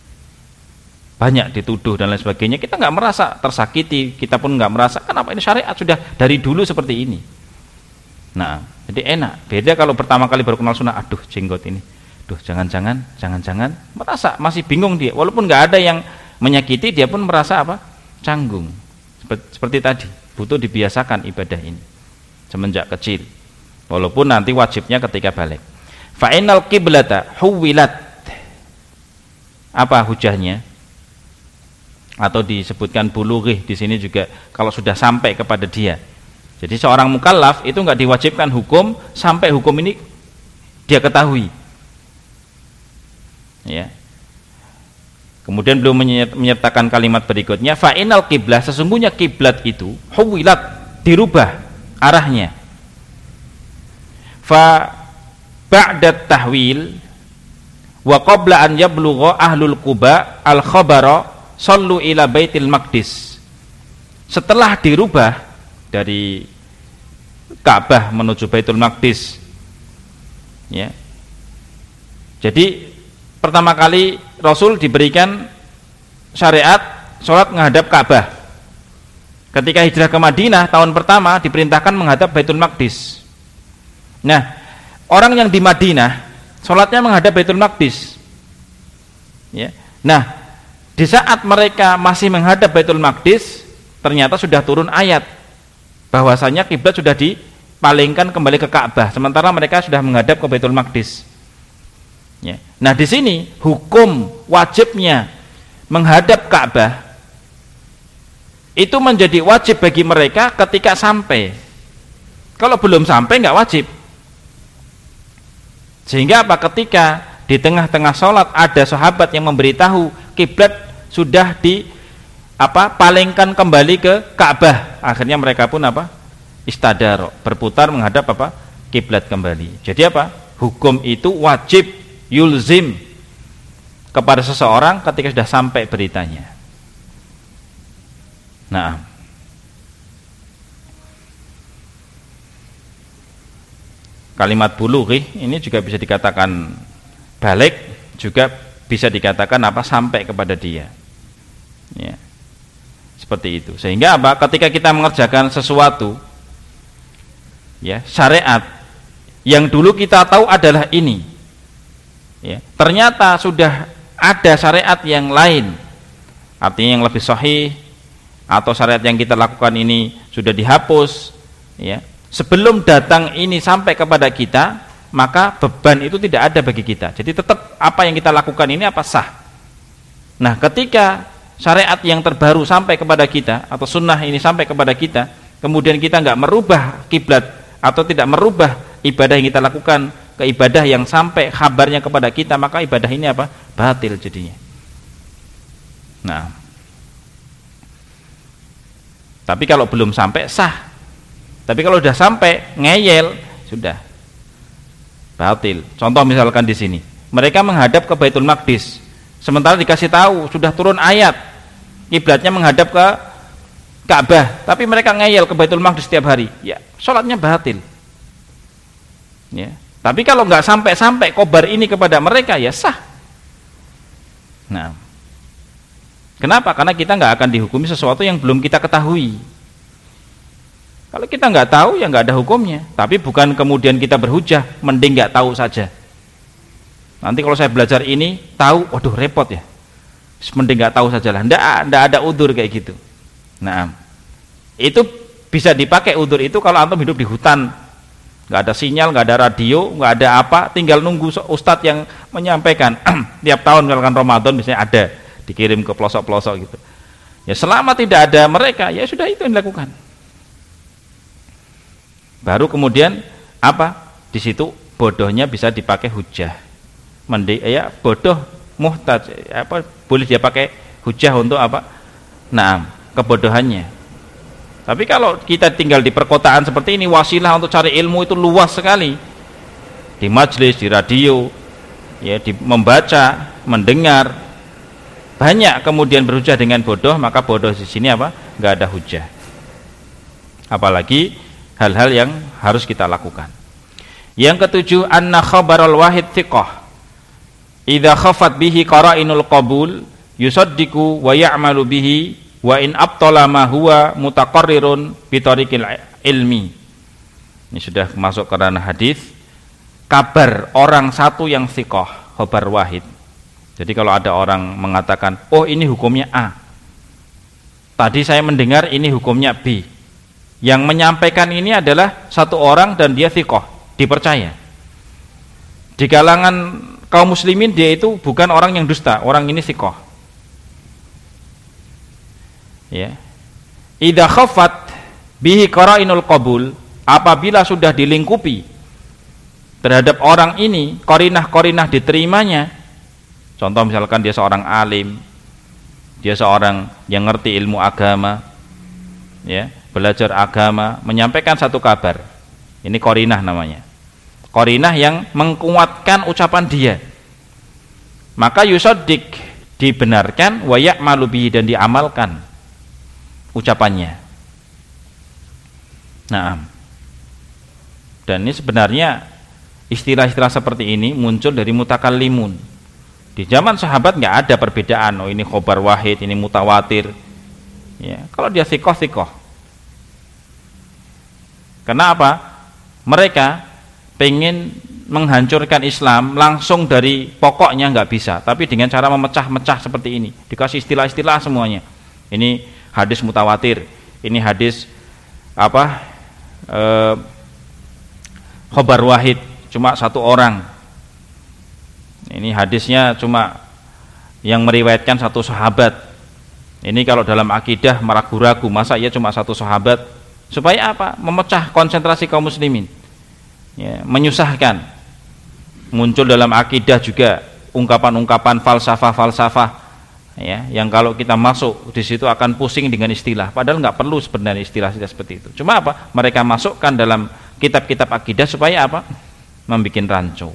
A: banyak dituduh dan lain sebagainya, kita nggak merasa tersakiti, kita pun nggak merasa, kenapa ini syariat sudah dari dulu seperti ini. Nah, jadi enak. Beda kalau pertama kali baru kenal sunnah, aduh jenggot ini, duh jangan-jangan, merasa masih bingung dia, walaupun nggak ada yang menyakiti, dia pun merasa apa? Canggung. Seperti tadi, butuh dibiasakan ibadah ini semenjak kecil, walaupun nanti wajibnya ketika balik. Fa'inal qiblata huwilat, apa hujahnya? Atau disebutkan bulughih di sini juga, kalau sudah sampai kepada dia. Jadi seorang mukallaf itu enggak diwajibkan hukum sampai hukum ini dia ketahui. Ya. Kemudian beliau menyertakan kalimat berikutnya, fa'inal qiblah, sesungguhnya kiblat itu huwilat, dirubah arahnya. Fa ba'da tahwil wa qabla an yablugha ahlul Quba al khabara sallu ila Baitil Maqdis. Setelah dirubah dari Ka'bah menuju Baitul Maqdis, ya. Jadi pertama kali Rasul diberikan syariat sholat menghadap Ka'bah. Ketika hijrah ke Madinah tahun pertama diperintahkan menghadap Baitul Maqdis. Nah, orang yang di Madinah sholatnya menghadap Baitul Maqdis, ya. Nah, di saat mereka masih menghadap Baitul Maqdis, ternyata sudah turun ayat bahwasanya kiblat sudah dipalingkan kembali ke Ka'bah, sementara mereka sudah menghadap ke Baitul Maqdis, ya. Nah, di sini hukum wajibnya menghadap Ka'bah itu menjadi wajib bagi mereka ketika sampai. Kalau belum sampai nggak wajib. Sehingga apa? Ketika di tengah-tengah sholat ada sahabat yang memberitahu kiblat sudah palingkan kembali ke Ka'bah, akhirnya mereka pun istadaro, berputar menghadap kiblat kembali. Jadi hukum itu wajib yulzim kepada seseorang ketika sudah sampai beritanya. Nah, kalimat bulughih ini juga bisa dikatakan balik, juga bisa dikatakan sampai kepada dia, ya, seperti itu. Sehingga ketika kita mengerjakan sesuatu, ya, syariat yang dulu kita tahu adalah ini, ya, ternyata sudah ada syariat yang lain, artinya yang lebih sahih, atau syariat yang kita lakukan ini sudah dihapus, ya. Sebelum datang ini sampai kepada kita, maka beban itu tidak ada bagi kita. Jadi tetap apa yang kita lakukan ini sah. Nah, ketika syariat yang terbaru sampai kepada kita atau sunnah ini sampai kepada kita, kemudian kita nggak merubah kiblat atau tidak merubah ibadah yang kita lakukan ke ibadah yang sampai kabarnya kepada kita, maka ibadah ini batil jadinya. Nah, tapi kalau belum sampai sah. Tapi kalau sudah sampai ngeyel, sudah batil. Contoh misalkan di sini, mereka menghadap ke Baitul Maqdis, sementara dikasih tahu sudah turun ayat kiblatnya menghadap ke Ka'bah, tapi mereka ngeyel ke Baitul Maqdis setiap hari, ya sholatnya batil, ya. Tapi kalau nggak sampai kobar ini kepada mereka, ya sah. Nah, kenapa? Karena kita nggak akan dihukumi sesuatu yang belum kita ketahui. Kalau kita nggak tahu, ya nggak ada hukumnya. Tapi bukan kemudian kita berhujah, mending nggak tahu saja. Nanti kalau saya belajar ini tahu, waduh repot ya. Mending nggak tahu saja lah. Nggak ada udzur kayak gitu. Nah, itu bisa dipakai udzur itu kalau antum hidup di hutan, nggak ada sinyal, nggak ada radio, nggak ada apa, tinggal nunggu ustadz yang menyampaikan. Tiap tahun misalkan Ramadan misalnya ada, dikirim ke pelosok-pelosok gitu. Ya selama tidak ada mereka, ya sudah itu yang dilakukan. Baru kemudian di situ bodohnya bisa dipakai hujah. Ya bodoh muhtaj, boleh dia pakai hujah untuk Nah, kebodohannya. Tapi kalau kita tinggal di perkotaan seperti ini, wasilah untuk cari ilmu itu luas sekali. Di majelis, di radio, ya, membaca, mendengar, banyak kemudian berhujah dengan bodoh, maka bodoh di sini nggak ada hujah. Apalagi hal-hal yang harus kita lakukan. Yang ketujuh, anna khabarul wahid thiqah idza khafat bihi qara'inul qabul yusaddiqu wa ya'malu bihi wa in abtala ma huwa mutaqarrirun bi tariqil ilmi. Ini sudah masuk ke ranah hadis. Kabar orang satu yang thiqah, khabar wahid. Jadi kalau ada orang mengatakan, oh ini hukumnya A, tadi saya mendengar ini hukumnya B, yang menyampaikan ini adalah satu orang dan dia thiqah, dipercaya. Di kalangan kaum muslimin dia itu bukan orang yang dusta, orang ini thiqah. Ya. Idza khafat bihi qara'inul qabul, apabila sudah dilingkupi terhadap orang ini qarinah-qarinah diterimanya. Contoh misalkan dia seorang alim, dia seorang yang ngerti ilmu agama, ya, belajar agama, menyampaikan satu kabar, ini qarinah namanya. qarinah yang menguatkan ucapan dia, maka yusaddiq, dibenarkan, wa ya'malu bihi, dan diamalkan ucapannya. Nah, dan ini sebenarnya istilah-istilah seperti ini muncul dari mutakallimun. Di zaman sahabat nggak ada perbedaan, oh ini khobar wahid, ini mutawatir. Ya, kalau dia thiqah. Karena apa? Mereka pengen menghancurkan Islam langsung dari pokoknya nggak bisa, tapi dengan cara memecah-mecah seperti ini, dikasih istilah-istilah semuanya. Ini hadis mutawatir, ini hadis khobar wahid, cuma satu orang. Ini hadisnya cuma yang meriwayatkan satu sahabat. Ini kalau dalam akidah meragu-ragu, masa ia cuma satu sahabat? Supaya apa? Memecah konsentrasi kaum muslimin, ya, menyusahkan. Muncul dalam akidah juga ungkapan-ungkapan falsafah, ya, yang kalau kita masuk di situ akan pusing dengan istilah. Padahal nggak perlu sebenarnya istilah-istilah seperti itu. Cuma apa? Mereka masukkan dalam kitab-kitab akidah supaya apa? Membikin rancu.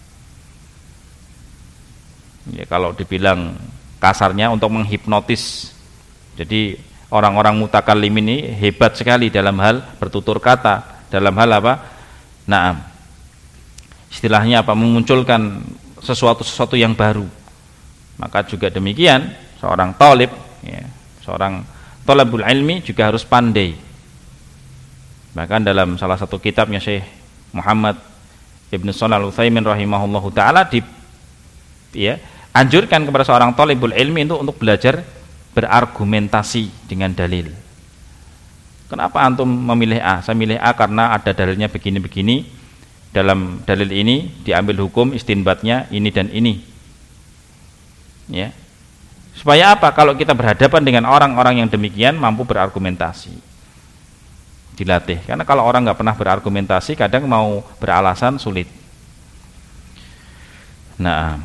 A: Ya, kalau dibilang kasarnya untuk menghipnotis. Jadi orang-orang mutakallim ini hebat sekali dalam hal bertutur kata, dalam hal apa? Naam. Istilahnya apa? Memunculkan sesuatu yang baru. Maka juga demikian seorang talib, ya, seorang talabul ilmi juga harus pandai. Bahkan dalam salah satu kitabnya Syekh Muhammad Ibn Shalih Al-Utsaimin rahimahullahu taala anjurkan kepada seorang talibul ilmi untuk belajar berargumentasi dengan dalil. Kenapa antum memilih A? Saya milih A karena ada dalilnya begini-begini. Dalam dalil ini diambil hukum istinbatnya ini dan ini. Ya. Supaya apa? Kalau kita berhadapan dengan orang-orang yang demikian, mampu berargumentasi. Dilatih. Karena kalau orang nggak pernah berargumentasi, kadang mau beralasan sulit. Nah,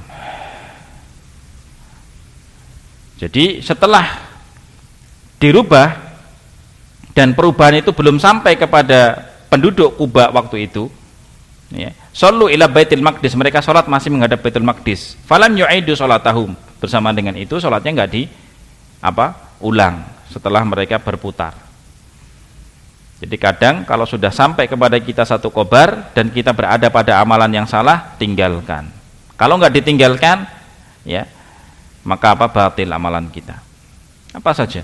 A: jadi setelah dirubah dan perubahan itu belum sampai kepada penduduk Kuba waktu itu, ya, shollu ila Baitul Maqdis, mereka sholat masih menghadap Baitul Maqdis. Falam yu'idu sholatahum, bersama dengan itu sholatnya enggak ulang setelah mereka berputar. Jadi kadang kalau sudah sampai kepada kita satu khobar dan kita berada pada amalan yang salah, tinggalkan. Kalau enggak ditinggalkan, ya, maka batil amalan kita. Apa saja?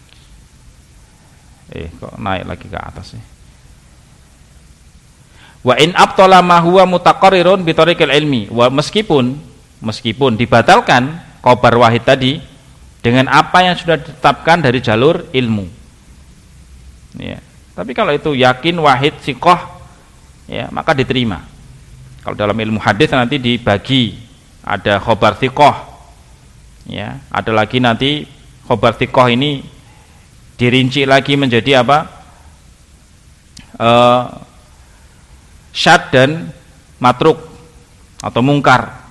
A: Kok naik lagi ke atas sih? Wa in abtala ma huwa mutaqarrirun bi tariqil ilmi. Meskipun dibatalkan khobar wahid tadi dengan apa yang sudah ditetapkan dari jalur ilmu. Ya. Tapi kalau itu yakin wahid siqah, ya, maka diterima. Kalau dalam ilmu hadis nanti dibagi, ada khobar siqah. Ya, ada lagi nanti khobar thiqah ini dirinci lagi menjadi syadz dan matruk atau mungkar.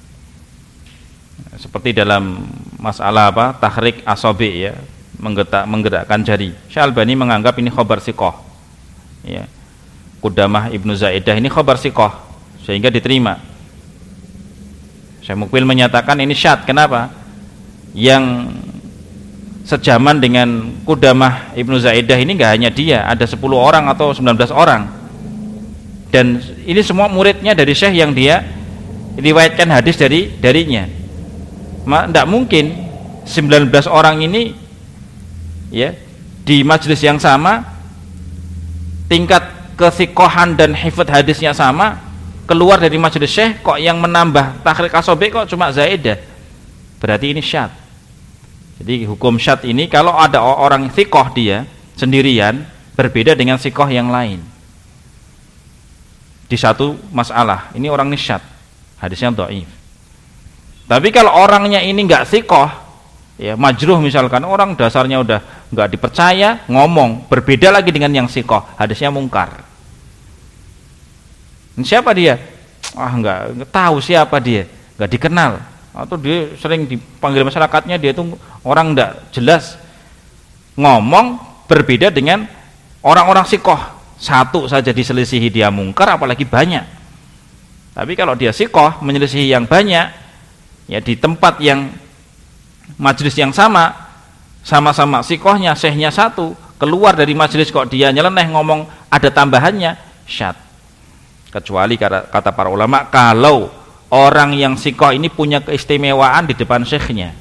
A: Seperti dalam masalah tahrik asabi, ya, menggerakkan jari. Syalbani menganggap ini khobar thiqah. Ya. Qudamah Ibnu Zaidah ini khobar thiqah sehingga diterima. Syekh Mukbil menyatakan ini syadz. Kenapa? Yang sejaman dengan Qudamah Ibnu Zaidah ini enggak hanya dia, ada 10 orang atau 19 orang, dan ini semua muridnya dari syekh yang dia riwayatkan hadis darinya. Tidak mungkin 19 orang ini, ya, di majelis yang sama, tingkat kesikhohan dan hifdz hadisnya sama, keluar dari majelis syekh kok yang menambah tahrik asabi kok cuma Zaidah, berarti ini syadz. Jadi hukum syadz ini kalau ada orang thiqah dia sendirian berbeda dengan thiqah yang lain di satu masalah, ini orang ini syadz, hadisnya dhaif. Tapi kalau orangnya ini enggak thiqah, ya, majruh misalkan, orang dasarnya udah enggak dipercaya, ngomong berbeda lagi dengan yang thiqah, hadisnya mungkar. Siapa dia? Enggak tahu siapa dia, enggak dikenal, atau dia sering dipanggil masyarakatnya, dia itu orang enggak jelas, ngomong berbeda dengan orang-orang thiqah. Satu saja diselisihi dia mungkar, apalagi banyak. Tapi kalau dia siqah menyelisihi yang banyak, ya di tempat yang majelis yang sama-sama siqahnya, syekhnya satu, keluar dari majelis kok dia nyeleneh ngomong ada tambahannya, syad. Kecuali kata para ulama, kalau orang yang siqah ini punya keistimewaan di depan syekhnya.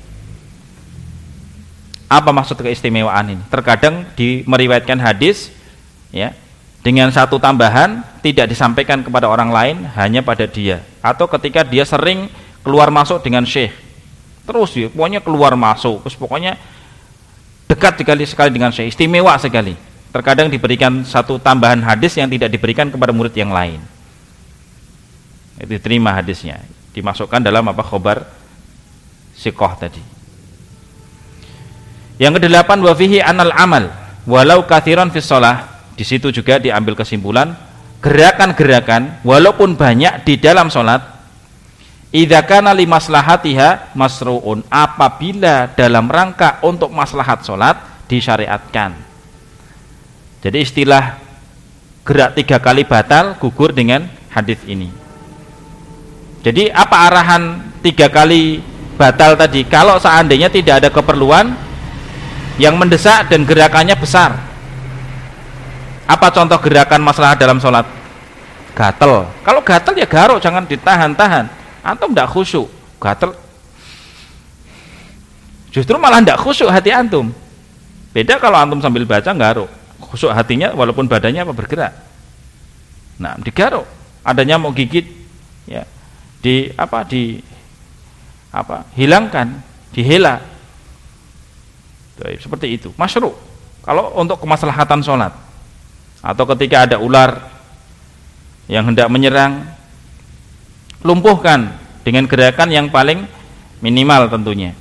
A: Apa maksud keistimewaan ini? Terkadang meriwayatkan hadis ya dengan satu tambahan tidak disampaikan kepada orang lain, hanya pada dia. Atau ketika dia sering keluar masuk dengan syekh, terus ya, pokoknya keluar masuk, terus pokoknya dekat sekali dengan syekh, istimewa sekali. Terkadang diberikan satu tambahan hadis yang tidak diberikan kepada murid yang lain. Itu diterima hadisnya, dimasukkan dalam khobar siqah tadi. Yang kedelapan, wa fihi anal amal walau katsiran fi shalah. Di situ juga diambil kesimpulan gerakan-gerakan walaupun banyak di dalam salat, idza kana li maslahatiha masru'un, apabila dalam rangka untuk maslahat salat disyariatkan. Jadi istilah gerak 3 kali batal gugur dengan hadis ini. Jadi apa arahan 3 kali batal tadi? Kalau seandainya tidak ada keperluan yang mendesak dan gerakannya besar. Apa contoh gerakan masalah dalam sholat? Gatel. Kalau gatel ya garuk, jangan ditahan-tahan. Antum tidak khusyuk, gatel. Justru malah tidak khusyuk hati antum. Beda kalau antum sambil baca garuk, khusyuk hatinya walaupun badannya bergerak. Nah, digaruk. Adanya mau gigit, ya, hilangkan, dihela. Seperti itu, masyru' kalau untuk kemaslahatan sholat. Atau ketika ada ular yang hendak menyerang, lumpuhkan dengan gerakan yang paling minimal tentunya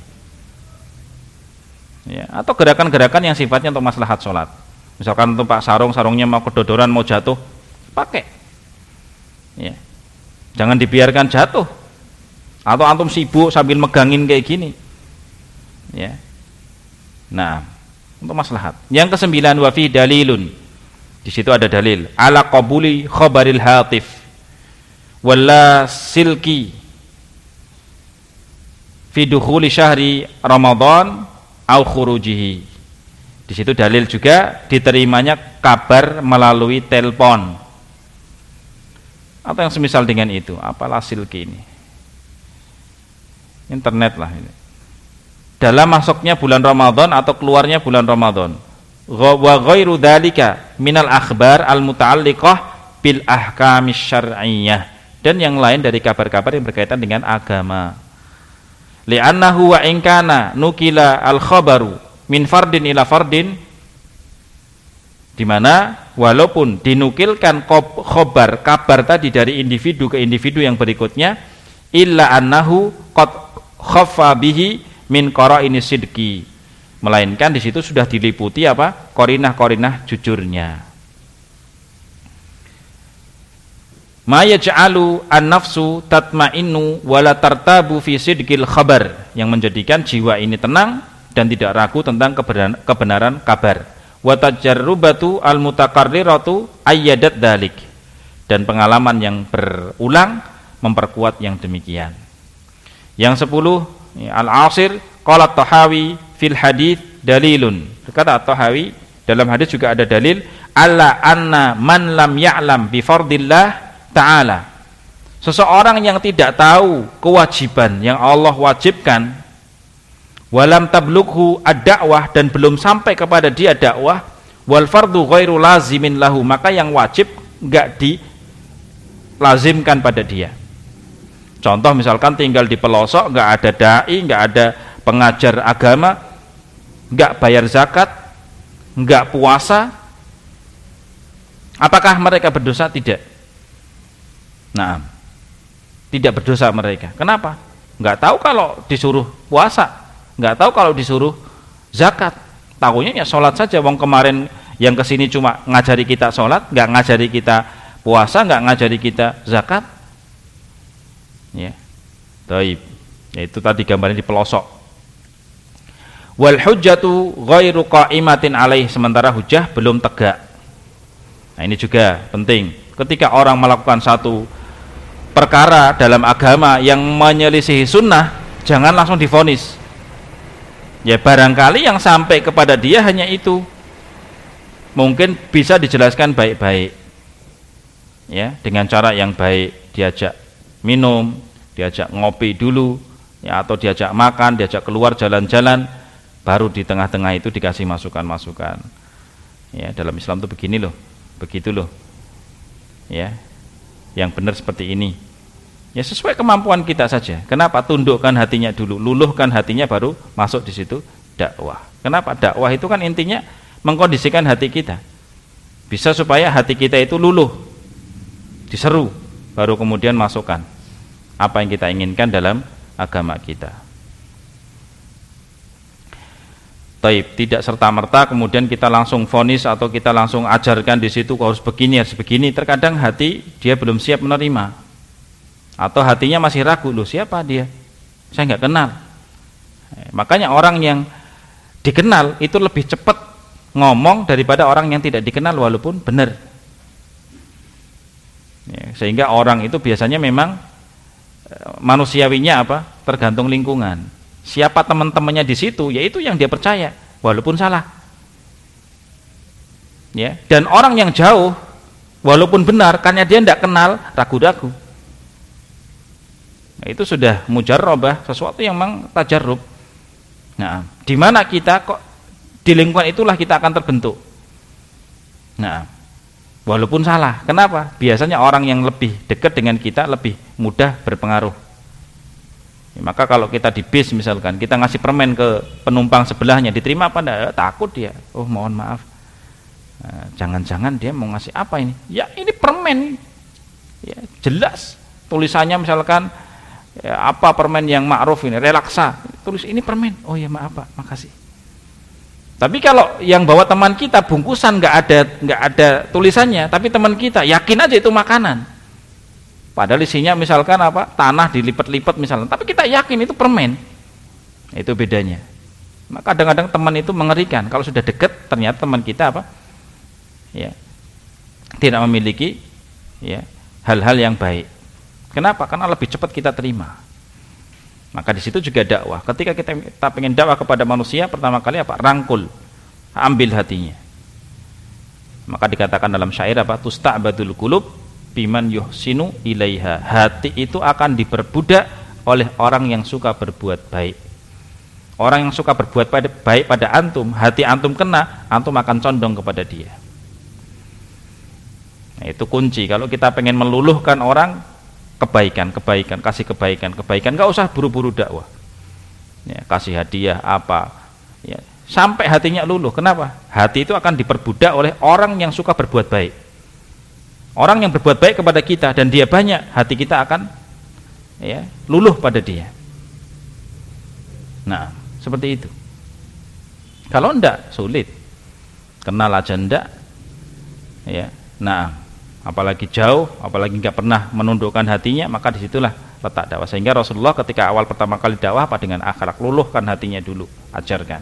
A: ya. Atau gerakan-gerakan yang sifatnya untuk maslahat sholat. Misalkan untuk pak sarungnya mau kedodoran, mau jatuh, pakai ya. Jangan dibiarkan jatuh. Atau antum sibuk sambil megangin kayak gini ya. Nah, untuk maslahat. Yang ke-9, wa fi dalilun. Di situ ada dalil ala qabuli khabaril hatif wala silki fi dukhuli syahri Ramadan au khurujihi. Di situ dalil juga diterimanya kabar melalui telepon atau yang semisal dengan itu. Apalah silki ini? Internet lah ini. Dalam masuknya bulan Ramadan atau keluarnya bulan Ramadan. Wa ghairu dzalika minal akhbar al muta'alliqah bil ahkamis syar'iyyah, dan yang lain dari kabar-kabar yang berkaitan dengan agama. Li'annahu wa in kana nukila al khabaru min fardin ila fardin, di mana walaupun dinukilkan khabar kabar tadi dari individu ke individu yang berikutnya, illa annahu qad khaffa bihi min qara'ini sidqi, melainkan di situ sudah diliputi qarinah-qarinah jujurnya. Ma yaj'alu an-nafsu tatma'innu wa la tartabu fi sidqil khabar, yang menjadikan jiwa ini tenang dan tidak ragu tentang kebenaran kabar. Wa tajarrubatu al-mutaqarriratu ayyadat dalik, dan pengalaman yang berulang memperkuat yang demikian. Yang 10, Al-Asir qala At-Tahawi fil hadits dalilun. Kata At-Tahawi dalam hadis juga ada dalil alla anna man lam ya'lam bi fardillah ta'ala. Seseorang yang tidak tahu kewajiban yang Allah wajibkan, walam tablughu ad-da'wah, dan belum sampai kepada dia dakwah, wal fardu ghairu lazimin lahu, maka yang wajib enggak dilazimkan pada dia. Contoh misalkan tinggal di pelosok, nggak ada dai, nggak ada pengajar agama, nggak bayar zakat, nggak puasa, apakah mereka berdosa? Tidak. Nah, tidak berdosa mereka. Kenapa? Nggak tahu kalau disuruh puasa, nggak tahu kalau disuruh zakat. Tahunya ya sholat saja. Wong kemarin yang kesini cuma ngajari kita sholat, nggak ngajari kita puasa, nggak ngajari kita zakat. Ya, taib. Yaitu tadi gambarnya di pelosok. Wal hujjatu ghairu qa'imatin alaih, sementara hujjah belum tegak. Nah, ini juga penting. Ketika orang melakukan satu perkara dalam agama yang menyelisihi sunnah, jangan langsung divonis. Ya barangkali yang sampai kepada dia hanya itu, mungkin bisa dijelaskan baik-baik, ya, dengan cara yang baik, diajak minum, diajak ngopi dulu, ya, atau diajak makan, diajak keluar jalan-jalan, baru di tengah-tengah itu dikasih masukan-masukan. Ya, dalam Islam itu begini loh, begitu loh, ya, yang benar seperti ini. Ya sesuai kemampuan kita saja. Kenapa? Tundukkan hatinya dulu, luluhkan hatinya, baru masuk di situ dakwah. Kenapa? Dakwah itu kan intinya mengkondisikan hati kita, bisa supaya hati kita itu luluh, diseru, baru kemudian masukkan apa yang kita inginkan dalam agama kita. Taib, tidak serta-merta kemudian kita langsung vonis atau kita langsung ajarkan di situ harus begini, harus begini. Terkadang hati dia belum siap menerima, atau hatinya masih ragu, loh siapa dia? Saya nggak kenal. Makanya orang yang dikenal itu lebih cepat ngomong daripada orang yang tidak dikenal walaupun benar. Ya, sehingga orang itu biasanya memang manusiawinya apa? Tergantung lingkungan. Siapa teman-temannya di situ, yaitu yang dia percaya walaupun salah. Ya, dan orang yang jauh walaupun benar, karena dia tidak kenal, ragu-ragu. Nah, itu sudah mujarrabah, sesuatu yang memang tajarrub. Nah, di mana kita kok di lingkungan itulah kita akan terbentuk. Nah, walaupun salah. Kenapa? Biasanya orang yang lebih dekat dengan kita lebih mudah berpengaruh. Ya, maka kalau kita di bis misalkan, kita ngasih permen ke penumpang sebelahnya, diterima apa enggak? Takut dia. Oh mohon maaf, jangan-jangan dia mau ngasih apa ini? Ya ini permen, ya, jelas tulisannya misalkan ya, apa permen yang ma'ruf ini, relaksa, tulis ini permen. Oh ya maaf Pak, makasih. Tapi kalau yang bawa teman kita bungkusan nggak ada tulisannya, tapi teman kita yakin aja itu makanan. Padahal isinya misalkan apa? Tanah dilipat-lipat misalnya, tapi kita yakin itu permen. Itu bedanya. Maka kadang-kadang teman itu mengerikan. Kalau sudah dekat, ternyata teman kita apa? Ya, tidak memiliki ya hal-hal yang baik. Kenapa? Karena lebih cepat kita terima. Maka di situ juga dakwah. Ketika kita pengen dakwah kepada manusia, pertama kali apa? Rangkul, ambil hatinya. Maka dikatakan dalam syair apa? Tusta'badul qulub biman yuhsinu ilaiha. Hati itu akan diperbudak oleh orang yang suka berbuat baik. Orang yang suka berbuat baik pada antum, hati antum kena, antum akan condong kepada dia. Nah, itu kunci. Kalau kita pengen meluluhkan orang, kebaikan, kasih kebaikan, nggak usah buru-buru dakwah. Ya, kasih hadiah apa, ya, sampai hatinya luluh. Kenapa? Hati itu akan diperbudak oleh orang yang suka berbuat baik. Orang yang berbuat baik kepada kita dan dia banyak, hati kita akan ya luluh pada dia. Nah, seperti itu. Kalau enggak, sulit. Kenal aja enggak, ya. Nah, apalagi jauh, apalagi enggak pernah menundukkan hatinya, maka disitulah letak dakwah. Sehingga Rasulullah ketika awal pertama kali dakwah apa? Dengan akhlak, luluhkan hatinya dulu, ajarkan.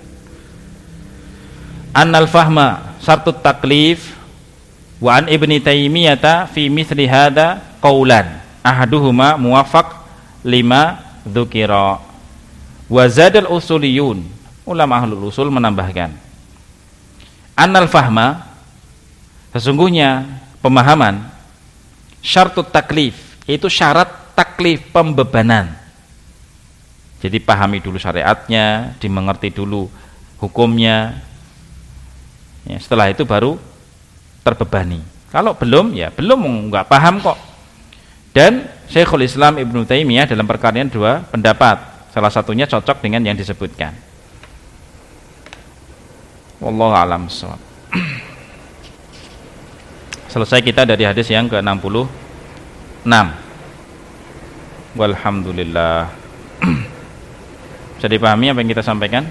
A: Annal fahma syartut taklif. Wa an Ibni Taimiyah fi mithli hadza qaulan ahaduhuma muwaffaq lima dzukira. Wa zadal usuliyun, ulama ahlul usul menambahkan, annal fahma, sesungguhnya pemahaman, syartut taklif, itu syarat taklif, pembebanan. Jadi pahami dulu syariatnya, dimengerti dulu hukumnya, ya, setelah itu baru terbebani. Kalau belum, ya belum, nggak paham kok. Dan Syekhul Islam Ibnu Taimiyah dalam perkara ini dua pendapat, salah satunya cocok dengan yang disebutkan. Wallahu a'lam bishawab. Selesai kita dari hadis yang ke-66. Walhamdulillah. Bisa dipahami apa yang kita sampaikan?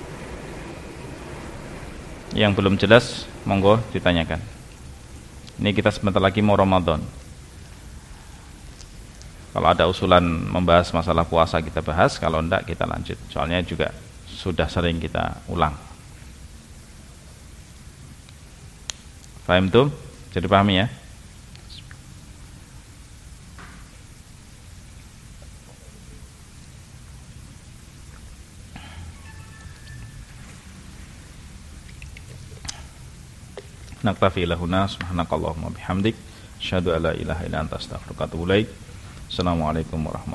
A: Yang belum jelas, monggo ditanyakan. Ini kita sebentar lagi mau Ramadan. Kalau ada usulan membahas masalah puasa kita bahas, kalau enggak kita lanjut. Soalnya juga sudah sering kita ulang. Paham tuh? Jadi pahami ya. Naktafi lahuna subhanakallahumma bihamdik asyhadu alla ilaha illa anta astaghfiruka wa atubu ilaik. Assalamualaikum warahmatullahi wabarakatuh.